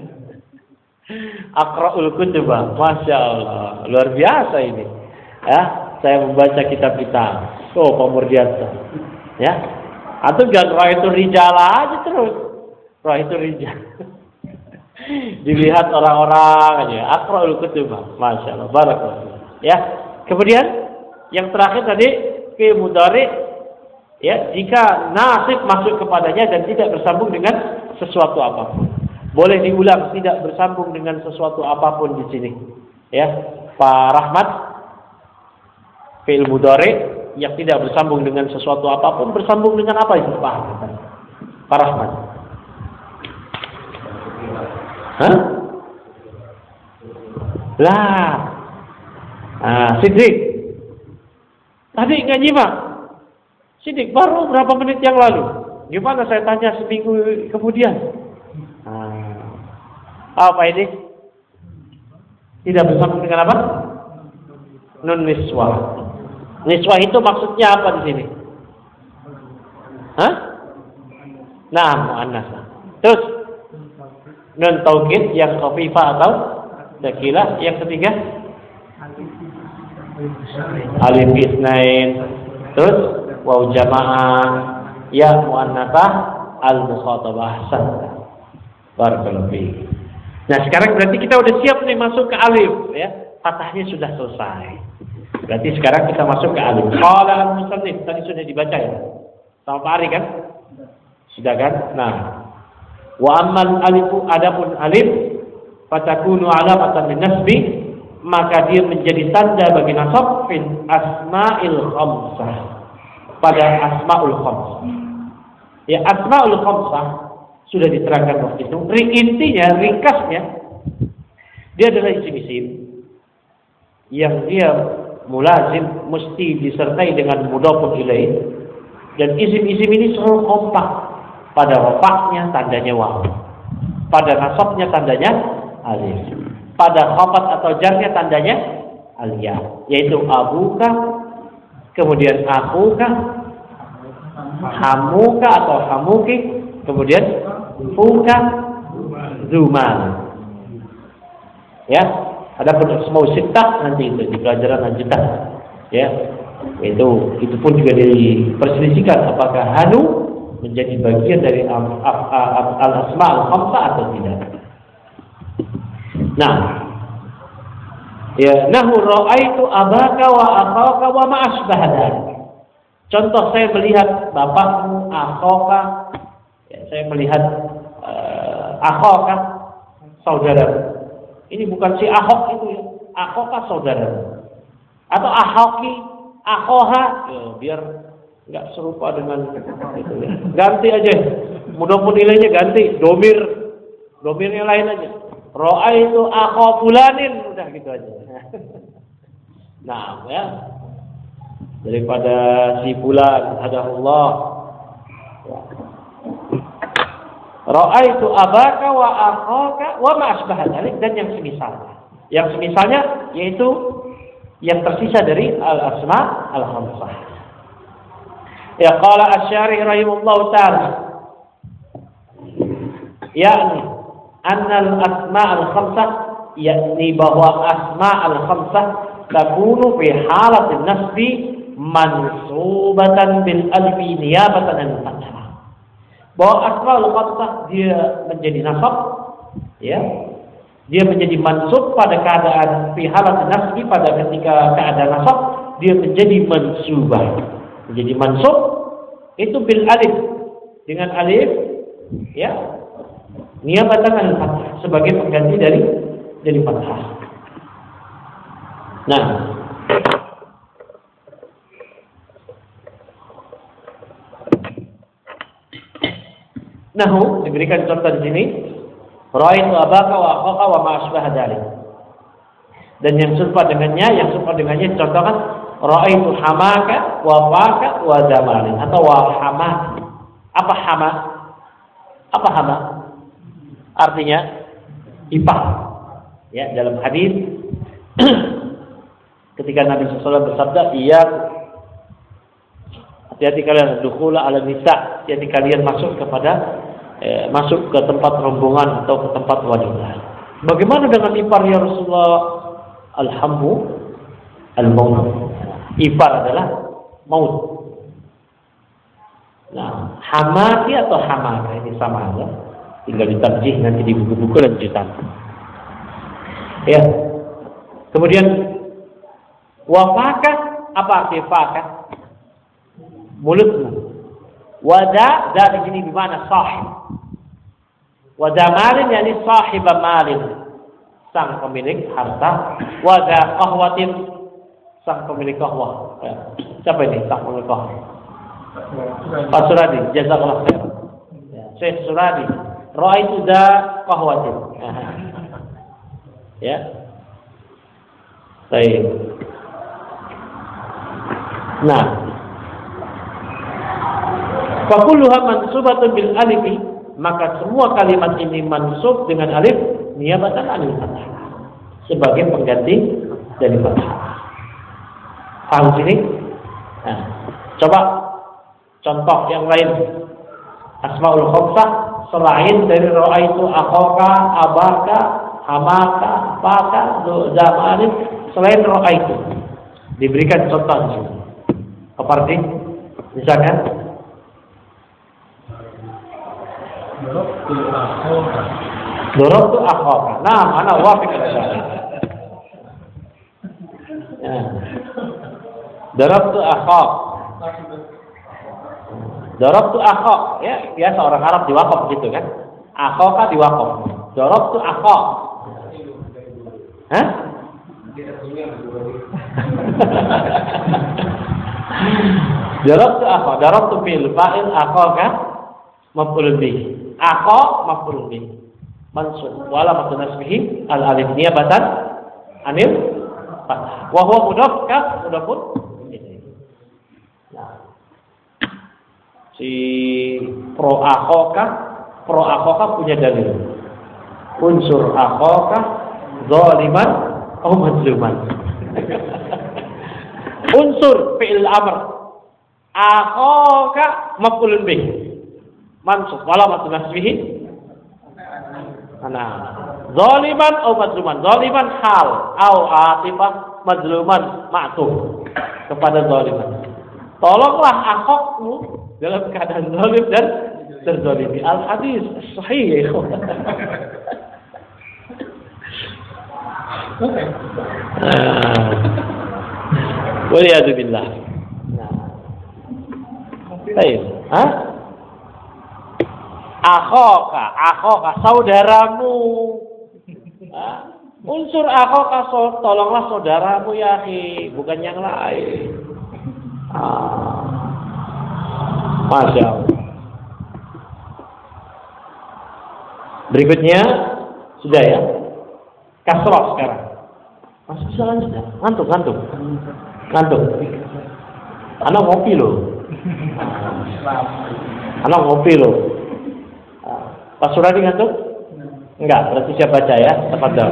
Aqra'ul kutubah. Masya Allah, luar biasa ini. Ya, saya membaca kitab-kitab. Oh, Pak Murdianto. Ya, Atau jangan roh itu rijal aja terus. Roh itu rijal. Dilihat orang-orang aja. Aqra'ul kutub. Masya Allah. Barakallahu. Ya. Kemudian yang terakhir tadi fi mudhari, ya, jika nasib masuk kepadanya dan tidak bersambung dengan sesuatu apapun. Boleh diulang, tidak bersambung dengan sesuatu apapun di sini. Ya, Pak Rahmat, fi'il mudhari yang tidak bersambung dengan sesuatu apapun, bersambung dengan apa itu Pak? Pak Rahmat. Hah? Lah. Ah, Siddiq. Tadi nggak nyimak. Siddiq baru berapa menit yang lalu. Gimana saya tanya seminggu kemudian? Ah. Apa ini? Tidak bersambung dengan apa? Nun niswah. Niswah itu maksudnya apa di sini? Hah? Nah, muannas. Terus nun taukid yang khafifah atau tsaqilah. Yang ketiga alif isnain. Terus waw jamaah, ya muannasah, al mukhatabah. Barakallahu fiik. Nah, sekarang berarti kita udah siap nih masuk ke alif, ya. Fathahnya sudah selesai. Berarti sekarang kita masuk ke alif. Qala al-musannif, tadi sudah dibaca ya. Sama Pak Ari kan? Sudah kan? Nah, wa ammal alifu, adapun alif fatakunu alamatan min nasbi, maka dia menjadi tanda bagi nasab fil asma'il khamsah. Pada asma'ul khamsah. Ya, asma'ul khamsah sudah diterangkan waktu itu. Intinya, ringkasnya, dia adalah isim-isim yang dia mulazim, mesti disertai dengan mudhafun ilaih, dan isim-isim ini selalu kompak. Pada rafa'nya tandanya waw, pada nasabnya tandanya alif, pada khafat atau jarnya tandanya aliyah, yaitu abuka, kemudian akuka, hamuka atau hamuki, kemudian fuka, zuman. Ya, ada pun semua sittah nanti itu di pelajaran lanjutan. Ya, itu itu pun juga diperselisihkan apakah hanu menjadi bagian dari al-asma al-khamsah atau tidak. Nah, ya, nahu ra'aitu abaka wa akhaka wa ma asbaha dzalik. Contoh, saya melihat bapakmu, akhaka, ya, saya melihat uh, akhaka, saudara. Ini bukan si Ahok itu ya, akhaka saudara. Atau ahoki, akhoha, ya, biar nggak serupa dengan itu ya. Ganti aja, mudah-mudahan nilainya ganti, domir, domirnya lain aja. Ro'a itu akho fulanin, udah gitu aja. Nah, ya, daripada si fulan hadahullah. Ro'a itu abaka wa akhaka wa ma asbaha dzalik, dan yang semisalnya. Yang semisalnya yaitu yang tersisa dari al-asma al-khamsah. Ya, qala asy-syarih rahimahullahu ta'ala, yakni anna al-asma al-khamsah, yakni bahwa asma al-khamsah takunu fi halatin nasbi mansubatan bil alfi niyabatan an fathah. Bahwa asma al-khamsah dia menjadi nasab, ya, dia menjadi mansub pada keadaan fi halatin nasbi, pada ketika keadaan nasab dia menjadi mansubah. Menjadi mansub itu bil alif, dengan alif, ya, niyabatan al fathah, sebagai pengganti dari dari fathah. Nah, nahu diberikan contoh di sini, ra'aitu abaka wa akhaka wa ma asbaha dzalik. Dan yang serupa dengannya, yang serupa dengannya contohkan ra'aitu hamaka wa faka wa zamalin, atau wa hama. Apa hama? Apa hama? Artinya ipar. Ya, dalam hadis ketika Nabi shallallahu alaihi wasallam bersabda, "Iya, hati-hati kalian dukhula ala nisa, hati-hati kalian masuk kepada eh, masuk ke tempat rombongan atau ke tempat wanita." Bagaimana dengan ipar ya Rasulullah? Alhamdu al-maut. Ipar adalah maut. Nah, hamati atau hamaka ini sama aja. Tinggal ditarjih nanti di buku-buku lanjutan. Ya. Kemudian wafakah, apa arti fakah? Mulutmu. Wada, da di sini bermakna sahib. Wada malin yakni sahib malin, sang pemilik harta. Wada qahwatin, sang pemilik qahwah. Ya. Siapa ini sang pemilik qahwah? Pak Suradi, jazakallahu khairan. Ya, Syekh Suradi. Ra'aitu da qahwatin. Ya. Baik. Nah, fakulluha mansubatun bil alifi, maka semua kalimat ini mansub dengan alif niyabatan anil fathah, sebagai pengganti dari fathah. Paham sini? Nah, coba contoh yang lain. Asmaul khamsah selain dari ra'aitu akhaka, abaka, hamaka, faka, zamanif, selain ra'aitu diberikan contoh di sini. Apa arti? Misalkan Dorobtu akhaka. Nah, ana wafiq al-dzalik. Ya. Dorobtu akhak. Dorobtu akhak. Ya, biasa orang Arab diwakaf gitu kan. Akhaka diwakaf. Dorobtu akhak. Hah? Dorobtu akhak. Dorobtu fil fa'il akhaka maf'ul bih. Akha maf'ul bih mansub wa alamatun nasbihi al alif niyabatan anil fathah wa huwa mudhaf kaf mudhafun ilaih. Nah, si pro akhaka pro akhaka punya dalil unsur akhaka zaliman aw mazluman. Unsur fi'il amr akhaka maf'ul bih mansub wala matun nasbihi ana zaliman atau mazluman. Zaliman hal au atifah, mazluman ma'tuf kepada zaliman. Tolonglah akhokmu dalam keadaan zalim dan terzalimi. Al hadis sahih ya ikhwan. Waliyadu billah. Baik, hah? Akhoka, akhoka, saudaramu. Hah? Unsur akhoka, so, tolonglah saudaramu ya akhi, bukan yang lain. Ah. Masya Allah. Berikutnya sudah ya, kasroh sekarang. Masih bisa lanjut ya? Ngantuk, ngantuk, ngantuk. Anak ngopi loh. Anak ngopi loh. Pak Suradi ngantuk? Enggak, berarti siap baca ya, tafadhol.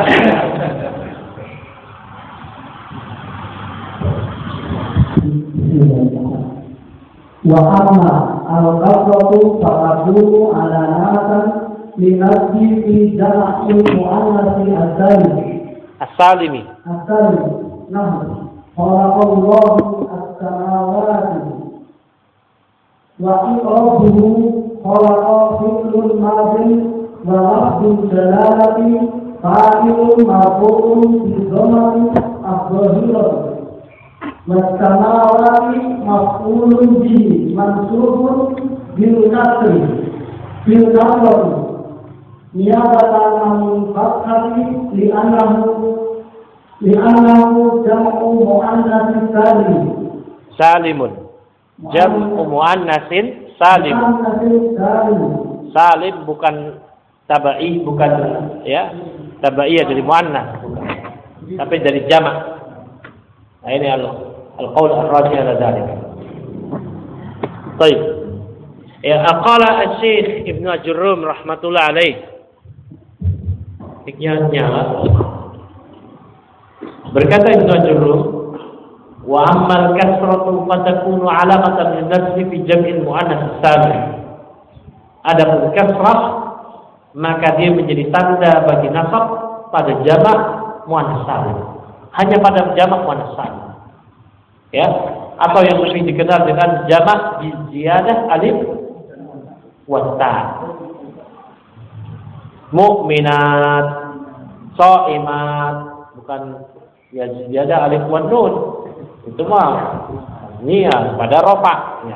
Wa amma al-qasratu faqadulu ala natan linasbi fi jam'il mu'annats as-salim. As-salimi. As-salim. Nah, khalaqallahu as-samawati wa iqrabuhu khalaqa fi'lun madin wa lafdun dalalati fa'ilun marfu'un bi dhammati adh-dhahirati was-samawati maf'ulun bihi mansubun bil kasri bil kasri niyabatan an fathati li'annahu li'annahu jam'u mu'annatsin salim. Salimun. Jam'u mu'annatsin salim. Salim bukan tabai, bukan ya tabaiyah dari mu'annas, tapi dari jamak. Nah ini Allah. Al-qaul ar-rajih ala dzalik. Baik. Ya aqala Asy-Syaikh Ibnu Ajurrum rahmatullah alaih. Diknya nyala. Berkata Ibnu Ajurrum, wa ammal kasratu fatakunu alamatan lin-nasbi fi jam'il muannas salim. Adapun kasrah maka dia menjadi tanda bagi nasab pada jamak muannas salim. Hanya pada jamak muannas salim. Ya, atau yang lebih dikenal dengan jamak bi ziyadah alif wa ta. Mukminat, shaimat, bukan ya ziyadah alif wa nun. Itu mah niat pada rofa. Ya.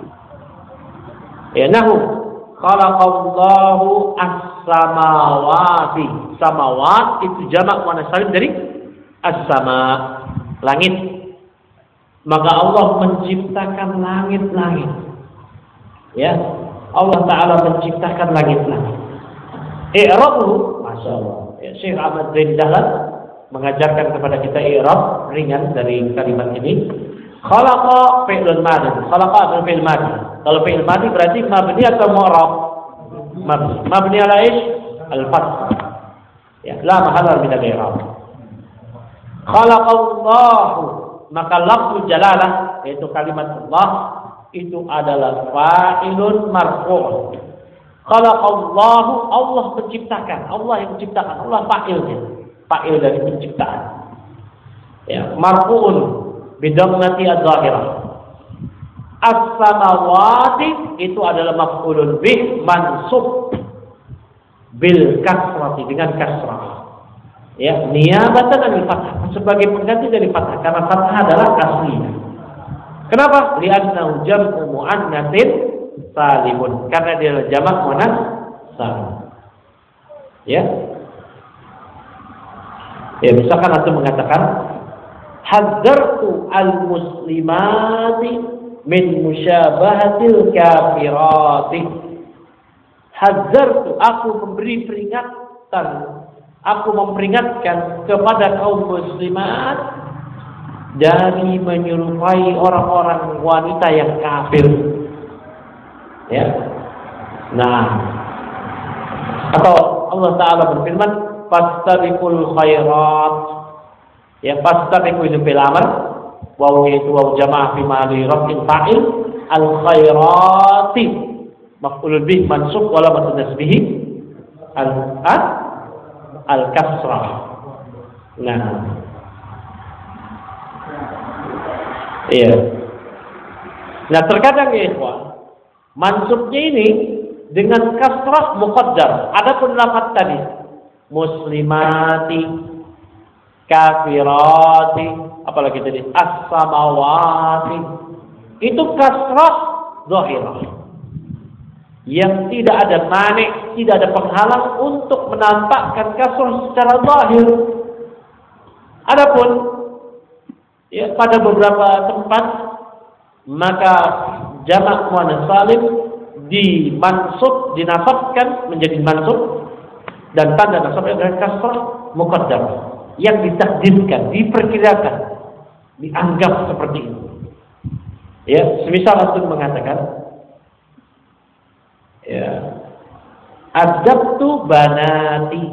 Ya nahu khalaqallahu as-samawati. Samawat itu jamak muannas salim dari as-sama, langit. Maka Allah menciptakan langit-langit. Ya, Allah Taala menciptakan langit-langit. I'rabu, masyaallah. Ya, Syekh Ahmad Zain Dahlan mengajarkan kepada kita i'rab ringan dari kalimat ini. Khalaqa fi'lun madhi. Khalaqa adalah fi'il madhi. Kalau fi'il madhi berarti mabni atau mu'rab? Mabni. Mabni ala ish? Al-fath. Ya, la mahalla min al-i'rab. Khalaqallahu, maka lafzu jalalah yaitu kalimat Allah itu adalah fa'ilun marfu'. Khalaqallahu, Allah menciptakan, Allah yang menciptakan, Allah fa'ilnya, fa'il dari penciptaan. Ya, marfu'un bidammati adz-dzahirah. As-samawati itu adalah maf'ulun bih mansub bil kasrati, dengan kasrah. Ya, niyabatan anil fathah, sebagai pengganti dari fathah, karena fathah adalah aslinya. Kenapa? Li'annahu jam'u muannatsin salimun, karena dia adalah jamak muannas salim. Ya. Ya, misalkan antum mengatakan hadzartu al-muslimati min musyabahatil kafirati. Hadzartu, aku memberi peringatan, aku memperingatkan kepada kaum muslimat dari menyerupai orang-orang wanita yang kafir. Ya. Nah, atau Allah Taala berfirman, fastabiqul khairat. Ya, fastabiqu itu fil amr, waw itu waw jamaah fi ma'ali raf'il fa'il, al khairati maf'ul bih mansub wala matnasbihi al al kasrah. Nah, iya. Nah, terkadang ya ikhwan, mansubnya ini dengan kasrah muqaddar. Adapun lafaz tadi muslimati, kafirati, apalagi tadi as-samawati, itu kasrah zahirah yang tidak ada mani, tidak ada penghalang untuk menampakkan kasrah secara zahir. Adapun ya, pada beberapa tempat maka jamak muannas salim dimansub, dinasabkan menjadi mansub, dan tanda nasabnya dengan kasrah muqaddar yang ditakdirkan, diperkirakan, dianggap seperti itu. Ya, semisal antum mengatakan ya, adabtu banati,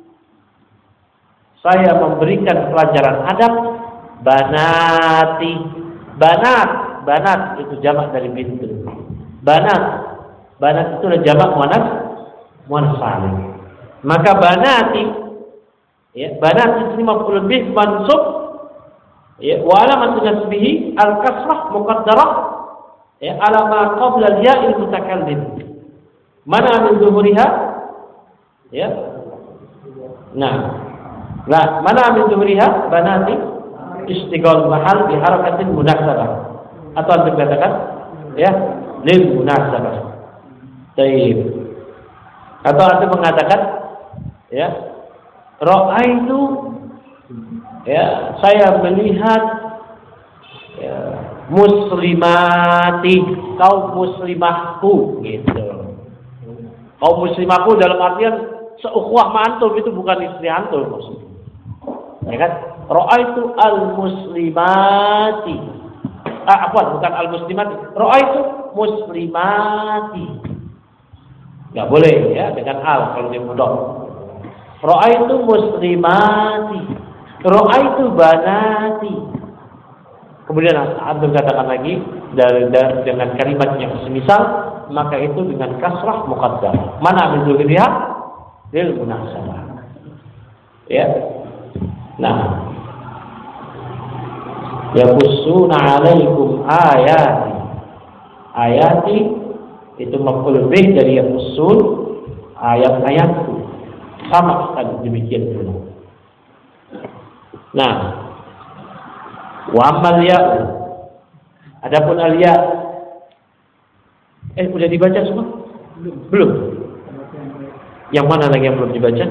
saya memberikan pelajaran adab banati. Banat, banat itu jamak dari bintu. Banat, banat itu adalah jamak muannas muannas salim. Maka banati, ya, banat itu maf'ul bih mansub, ya, wa alamat nasbihi al kasrah muqaddarah, ya, ala ma qabla al ya'il mutakallim. Mana min zuhuriha? Ya. Nah. Nah, mana min zuhuriha? Banati istighal mahal bi harakatin munasabah. Atau anda katakan ya, lil munasabah. Baik. Atau anda mengatakan ya, ra'aitu, ya, saya melihat ya, muslimati, kaum muslimahku, gitu. Kaum muslimahku dalam artian seukhwah ma'antum, itu bukan istri antum maksudnya. Ya kan? Ra'aitu al-muslimati. Ah, apa? Bukan al-muslimati. Ra'aitu muslimati. Enggak boleh ya dengan al kalau dia mudhaf. Ra'aitu muslimati. Ra'aitu banati. Kemudian antum katakan lagi dari, dari dengan kalimat yang semisal, maka itu dengan kasrah muqaddar. Mana min dzikriha lil munasabah. Ya. Nah, Yaqussuna 'alaikum ayati. Ayati itu maf'ul bih dari yaqussun, ayat-ayatku. Sama sekali demikian pula. Nah, wa ammal ya'. Adapun al-ya', eh sudah dibaca semua? Belum. Belum. Yang mana lagi yang belum dibaca?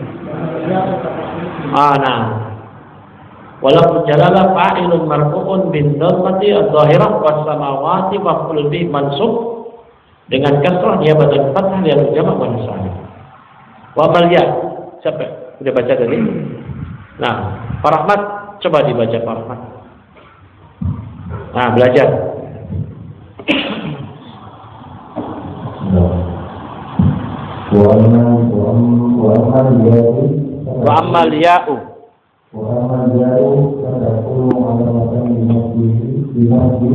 Ah, nah. Walaupun jalala fa'ilun marfu'un bin dhammati adh-dhahirah was samawati maf'ul bih mansub dengan kasrah niyabatan fathah yang jamak muannas. Wa amal ya. Siapa? Sudah baca tadi? Nah, Pak Rahmat coba dibaca Pak Rahmat. Nah, belajar. Wa amal wa amal ya'u Wa amal ya'u wa amal ya'u tadkhulu ala matan binafsi binafsi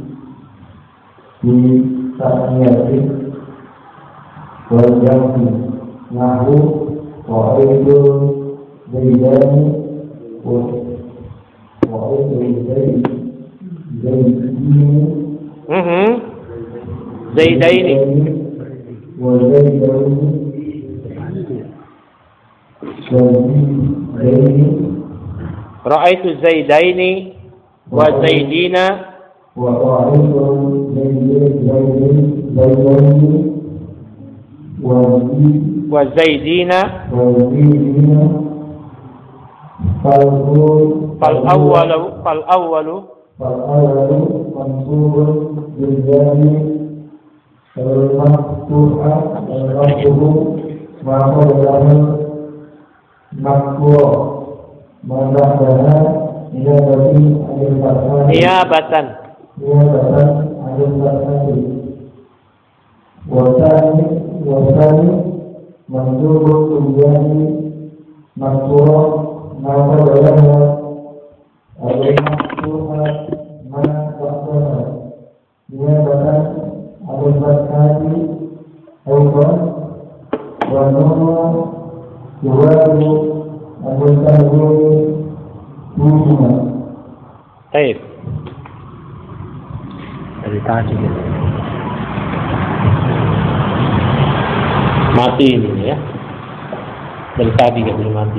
di ta'niyati wal jam'i nahu wa aidu zaidani wa wa aidu zaid zaidini Mhm. Zaidaini wa zaidaini zaidini Ra'aitu Zaidaini wa Zaidina wa ra'aytu zaidini zaidini wa wa Zaidina wa zaidina falqul fal awwalu fal awwalu فالأول منصوب بالجانب المفتوحة ربه ما قبله مقبوع ما بعدها نيابة عن الفتحة niyabatan نيابة عن الفتحة والثاني والثاني منصوب بالجانب مقبوع ما قبله المفتوحة ما بعدها نيابة عن الفتحة أيضا والنون يوافق المستهزئ فيهما. Baik. Dari tadi gitu. Mati ini ya. Dari tadi kan belum mati.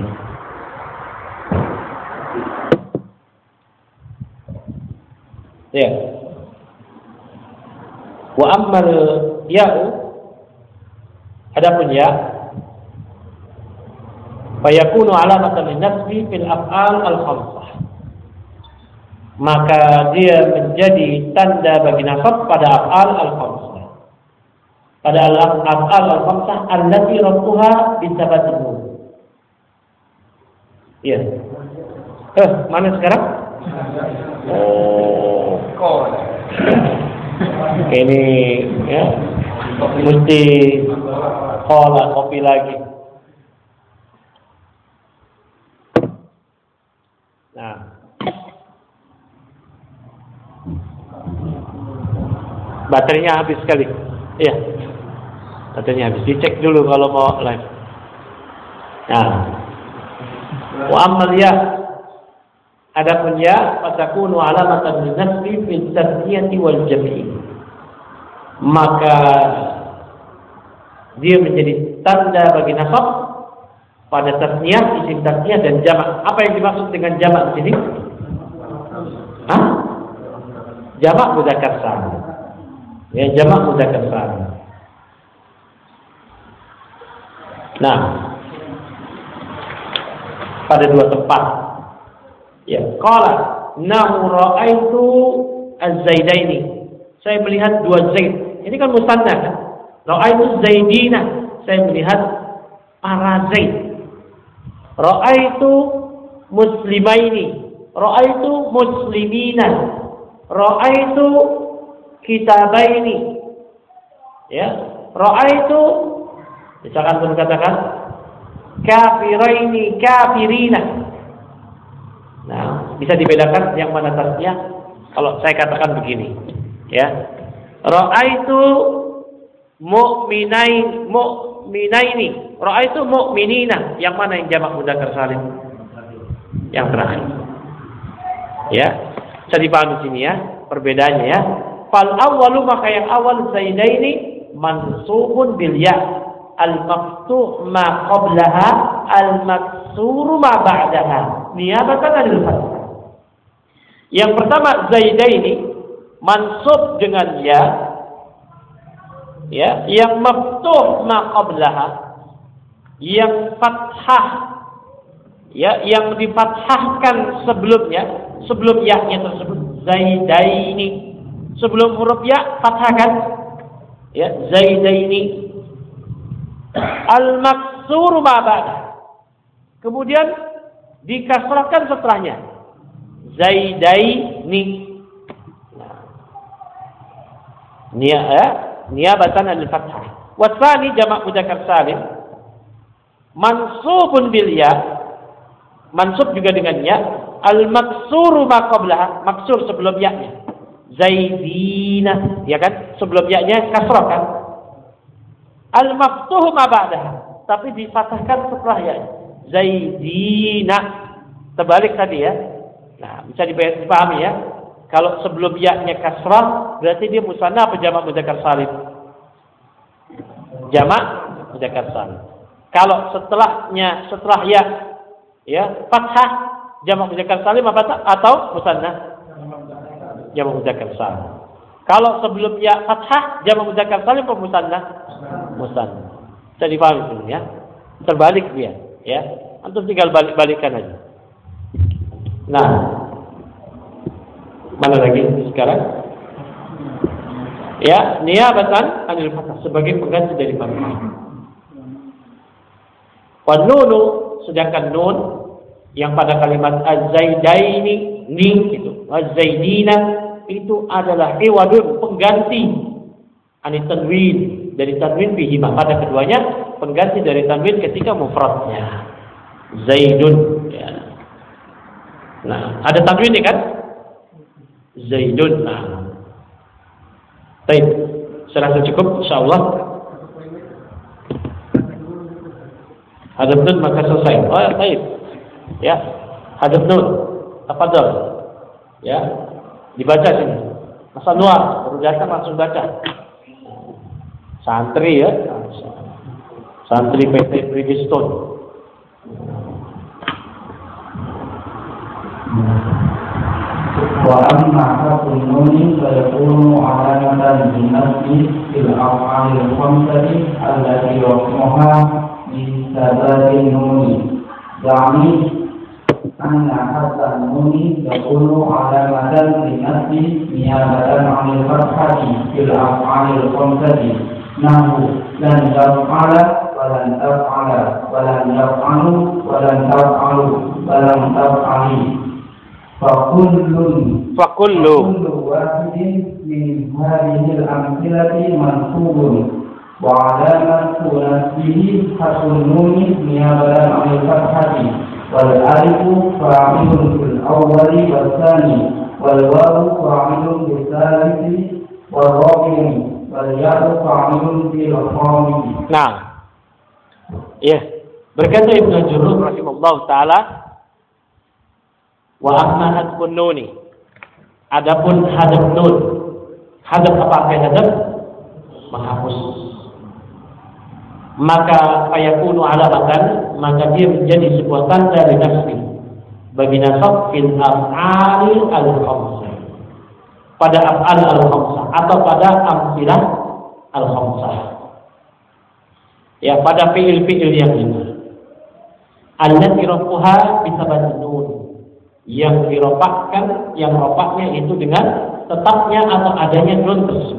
Ya. Wa ammal ya'u, adapun ya, fayakunu alamatan linasbi fil af'al al-khamsah. Maka dia menjadi tanda bagi nasab pada af'al al-khamsah. Pada af'al al-khamsah allati rabtuha bisabatin nun. Iya. Eh, mana sekarang? Oh, ini ya mesti kola kopi lagi. Nah, baterainya habis sekali. Iya, baterainya habis. Dicek dulu kalau mau live. Nah, wa ammal ya, adapun ya fatakunu alamatan linasbi fil tasniyati wal jam'i. Maka dia menjadi tanda bagi nasab pada tasniyah, isim tasniyah dan jamak. Apa yang dimaksud dengan jamak di sini? Hah? Jamak mudzakkar salim. Ya, jamak mudzakkar salim. Nah, pada dua tempat. Ya, qala nahu ra'aitu az-zaidaini. Saya melihat dua zaid. Ini kan musanna kan? Ra'aitu zaidina. Saya melihat para zaid. Ra'aitu muslimaini. Ra'aitu muslimina. Ra'aitu kitabaini. Ya, ra'aitu misalkan pun katakan kafiraini kafirina. Nah, bisa dibedakan yang mana tasnya kalau saya katakan begini, ya. Ra'aitu mu'minain mu'minaini. Ra'aitu mu'minina. Yang mana yang jamak mudzakkar salim? Yang terakhir. Ya. Bisa dipahami di sini ya perbedaannya ya. Fal awwalu, maka yang awal zaidaini mansubun bil ya, al maftuh ma qablaha, al maksuru ma ba'daha, niyabatan anil fathah. Yang pertama zaidaini mansub dengan ya, ya, yang maftuh ma qablaha, yang fathah, ya, yang difathahkan sebelumnya, sebelum ya-nya tersebut, zaidaini, sebelum huruf ya fathahkan, ya, zaidaini. Al maksuru ma ba'da, kemudian dikasrahkan setelahnya, zaidaini. Nia, ya, niyabatan al fathah. Wasani jamak mudzakkar salim mansubun bil ya, mansub juga dengan ya, al maksuru ma qablaha, maksur sebelum ya-nya, zaidina, ya kan, sebelum ya-nya kasrah kan. Al maftuh ma ba'daha, tapi difathahkan setelah ya, zaidina, terbalik tadi ya. Nah, bisa dipahami ya. Kalau sebelum ya-nya kasrah berarti dia musanna apa jamak mudzakkar salim? Jamak mudzakkar salim. Kalau setelahnya, setelah ya, ya, fathah, jamak mudzakkar salim apa atau musanna? Jamak mudzakkar salim. Kalau sebelum ya fathah, jamak mudzakkar salim atau musanna? Musanna. Bisa dipahami ini ya. Terbalik dia, ya. Antum tinggal balik-balikan aja. Nah, mana lagi sekarang? Ya, niyabatan anil fathah, sebagai pengganti dari fathah. Wa nunu, sedangkan nun yang pada kalimat az-zaidaini, ni itu, az-zaidina itu adalah iwadun, pengganti anit tanwin, dari tanwin bihima, pada keduanya pengganti dari tanwin ketika mufradnya zaidun, ya. Nah, ada tanwin ini kan, zaidun. Nah, baik, saya rasa cukup insyaallah. Hadap nun maka selesai. Oh ya, baik. Ya, hadap nun, tafadhol. Ya, dibaca sini. Masa Nuar baru datang langsung baca. Santri ya, santri P T Bridgestone. Wa amma harfun nun fa yakunu alamatan binasbi fil af'alil khamsati allati wasmuha bi sabatin nun. Yani anna harfan nun yakunu alamatan binasbi niyabatan 'anil fathati fil af'alil khamsati. Nahu lan taf'ala wa lan taf'ala wa lan taf'alu wa lan taf'alu wa lan taf'ali. Fakullun Fakullu wahidin min hadhil amthilati mansubun wa alamatu nasbihi hasun nuni niyabatan 'anil fathati wal alifu fa'ilun fil awwali was tsani wal wawu fa'ilun fil tsalisi wal rabi'i wal ya'u fa'ilun fil khamisi. Nah, ya, berkata Ibnu Jurruz rahimahullah taala, wa amma hadfun nuni, adapun hadaf nun, hadaf apa arti hadaf? Menghapus. Maka fayakunu alamatan, maka dia menjadi sebuah tanda li nasbi bagi nasab fil af'al al-khamsah, pada af'al al-khamsah atau pada amsilah al-khamsah, ya, pada fi'il-fi'il yang lima. Allati rafuha bi sabatin nun, yang dirofakkan, yang rofaknya itu dengan tetapnya atau adanya nun tersebut.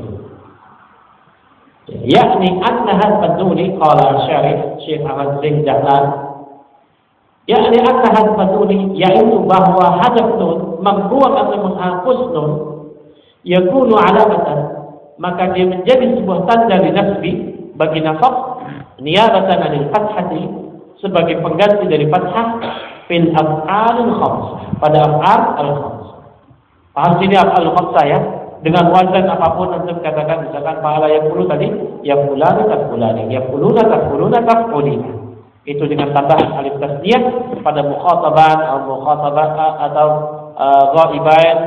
Yakni anna hadfan nuni, qala syarih Syekh Ahmad Zain Dahlan, yakni anna hadfan nuni, yaitu bahwa hadaf nun, membuang atau menghapus nun, yakunu alamatan, maka dia menjadi sebuah tanda li nasbi bagi nasab niyabatan anil fathati, sebagai pengganti dari fathah fil af'al khamsah, pada af'al al-khamsah. Paham sini af'al khamsah ya? Dengan wazan apapun antum katakan, misalkan fa'ala yaqulu tadi, yaqulani taqulani, yaquluna taquluna taqulina. Itu dengan tambahan alif tasniyah pada mukhataban atau mukhatabah atau uh, ghaiban,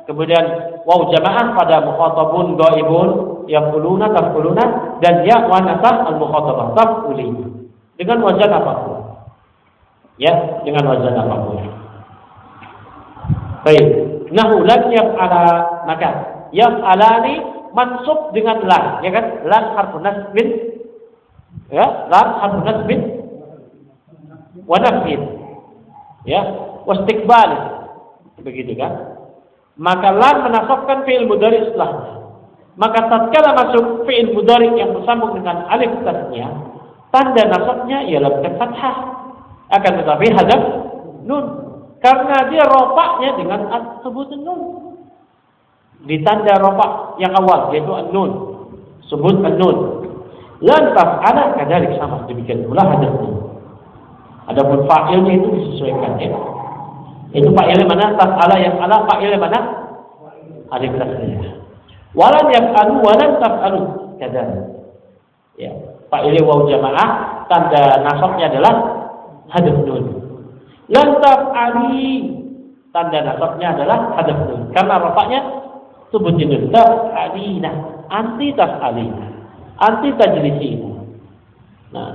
kemudian waw jamaah pada mukhatabun ghaibun yaquluna taquluna, dan ya wa nasah al mukhatabah taquli dengan wazan apapun. Ya, dengan wazan apapun. Baik. Nahu lan yaf'ala, maka yaf'alani mansub dengan la, ya kan? Lan harfun nasbin, ya, lan harfun nasbin wa nafyin, ya, wastiqbal, begitu kan? Maka lan menasabkan fi'il mudhari setelahnya. Maka tatkala masuk fi'il mudhari yang bersambung dengan alif tasnya, tanda nasabnya ialah bukan fathah, akan tetapi hadaf nun, karena dia rofaknya dengan sebutan nun. Ditanda rofak yang awal yaitu an-nun, sebut an-nun. Lan taf'ala kadzalik, sama demikian pula hadaf nun. Adapun fa'ilnya itu disesuaikan, ya. Itu fa'ilnya mana? Taf'ala yang ala, fa'ilnya mana? Alif tasnya. Walan yaf'alu walan taf'alu kadzalik. Ya, fa'ilnya waw jamaah, tanda nasabnya adalah hadaf nun. Lan taf'ali, tanda nasabnya adalah hadaf nun. Karena rafa'nya sebut nun. Taf'alina, anti taf'alina, anti tajlisina. Nah,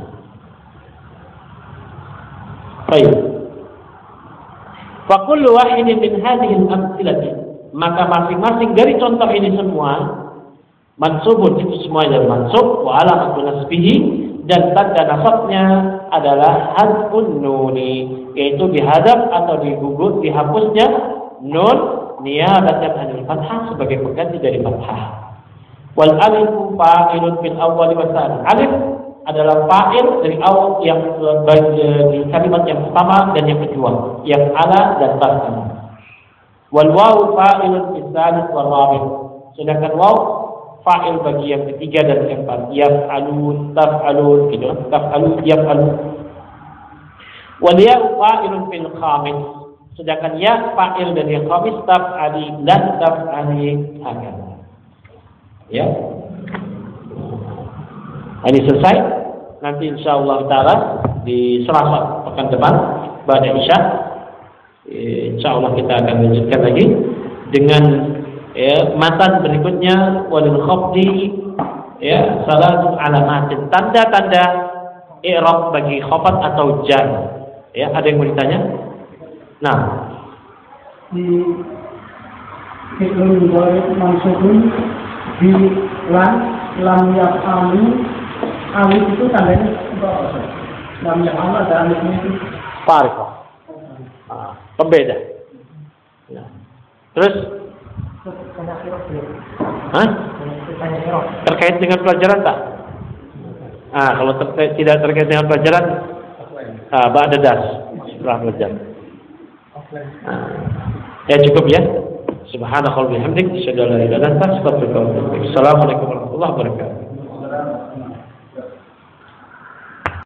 baik. Fa kullu wahidin min hadhihi al-amthilati, maka masing-masing dari contoh ini semua mansubun, itu semua adalah mansub, wa alamatun nasbihi, dan tanda nasabnya adalah hadfun nuni, yaitu dihadap atau digugur, dihapusnya nun niyabatan anil fathah, sebagai pengganti dari fathah. Wal alifu fa'ilun fil awwal wa tsani, alif adalah fa'il dari awal yang di kalimat yang pertama dan yang kedua, yang ala dan tasana. Wal wawu fa'ilun fil tsalits wal rabi', sedangkan waw fa'il bagi yang ketiga dan keempat, yaf'alun, taf'alun, gitu, taf'alun, yaf'alun. Wal ya fa'ilun fil khamis, sedangkan ya fa'il dari yang khamis, taf'ali dan taf'ali, hakana. Ya. Ini selesai. Nanti insyaallah taala di Selasa pekan depan pada Isya, insyaallah kita akan lanjutkan lagi dengan ya, matan berikutnya, walil khafdi, ya, salatu alamatin, tanda-tanda i'rab bagi khafat atau jar. Ya, ada yang mau ditanya? Nah, di fi'il mudhari mansubun di lam lam yaf'alu, alif itu tandanya apa? Lam yaf'alu ada alifnya itu. Farqah. Ah, pembeda. Ya. Terus Hah? Terkait dengan pelajaran tak? Ah, kalau terkait, tidak terkait dengan pelajaran, ah, ba'da das, setelah pelajaran. Ah, ya cukup ya. Subhanallah bihamdik, asyhadu an la ilaha illa anta, astaghfiruka wa atubu ilaik. Assalamualaikum warahmatullahi wabarakatuh.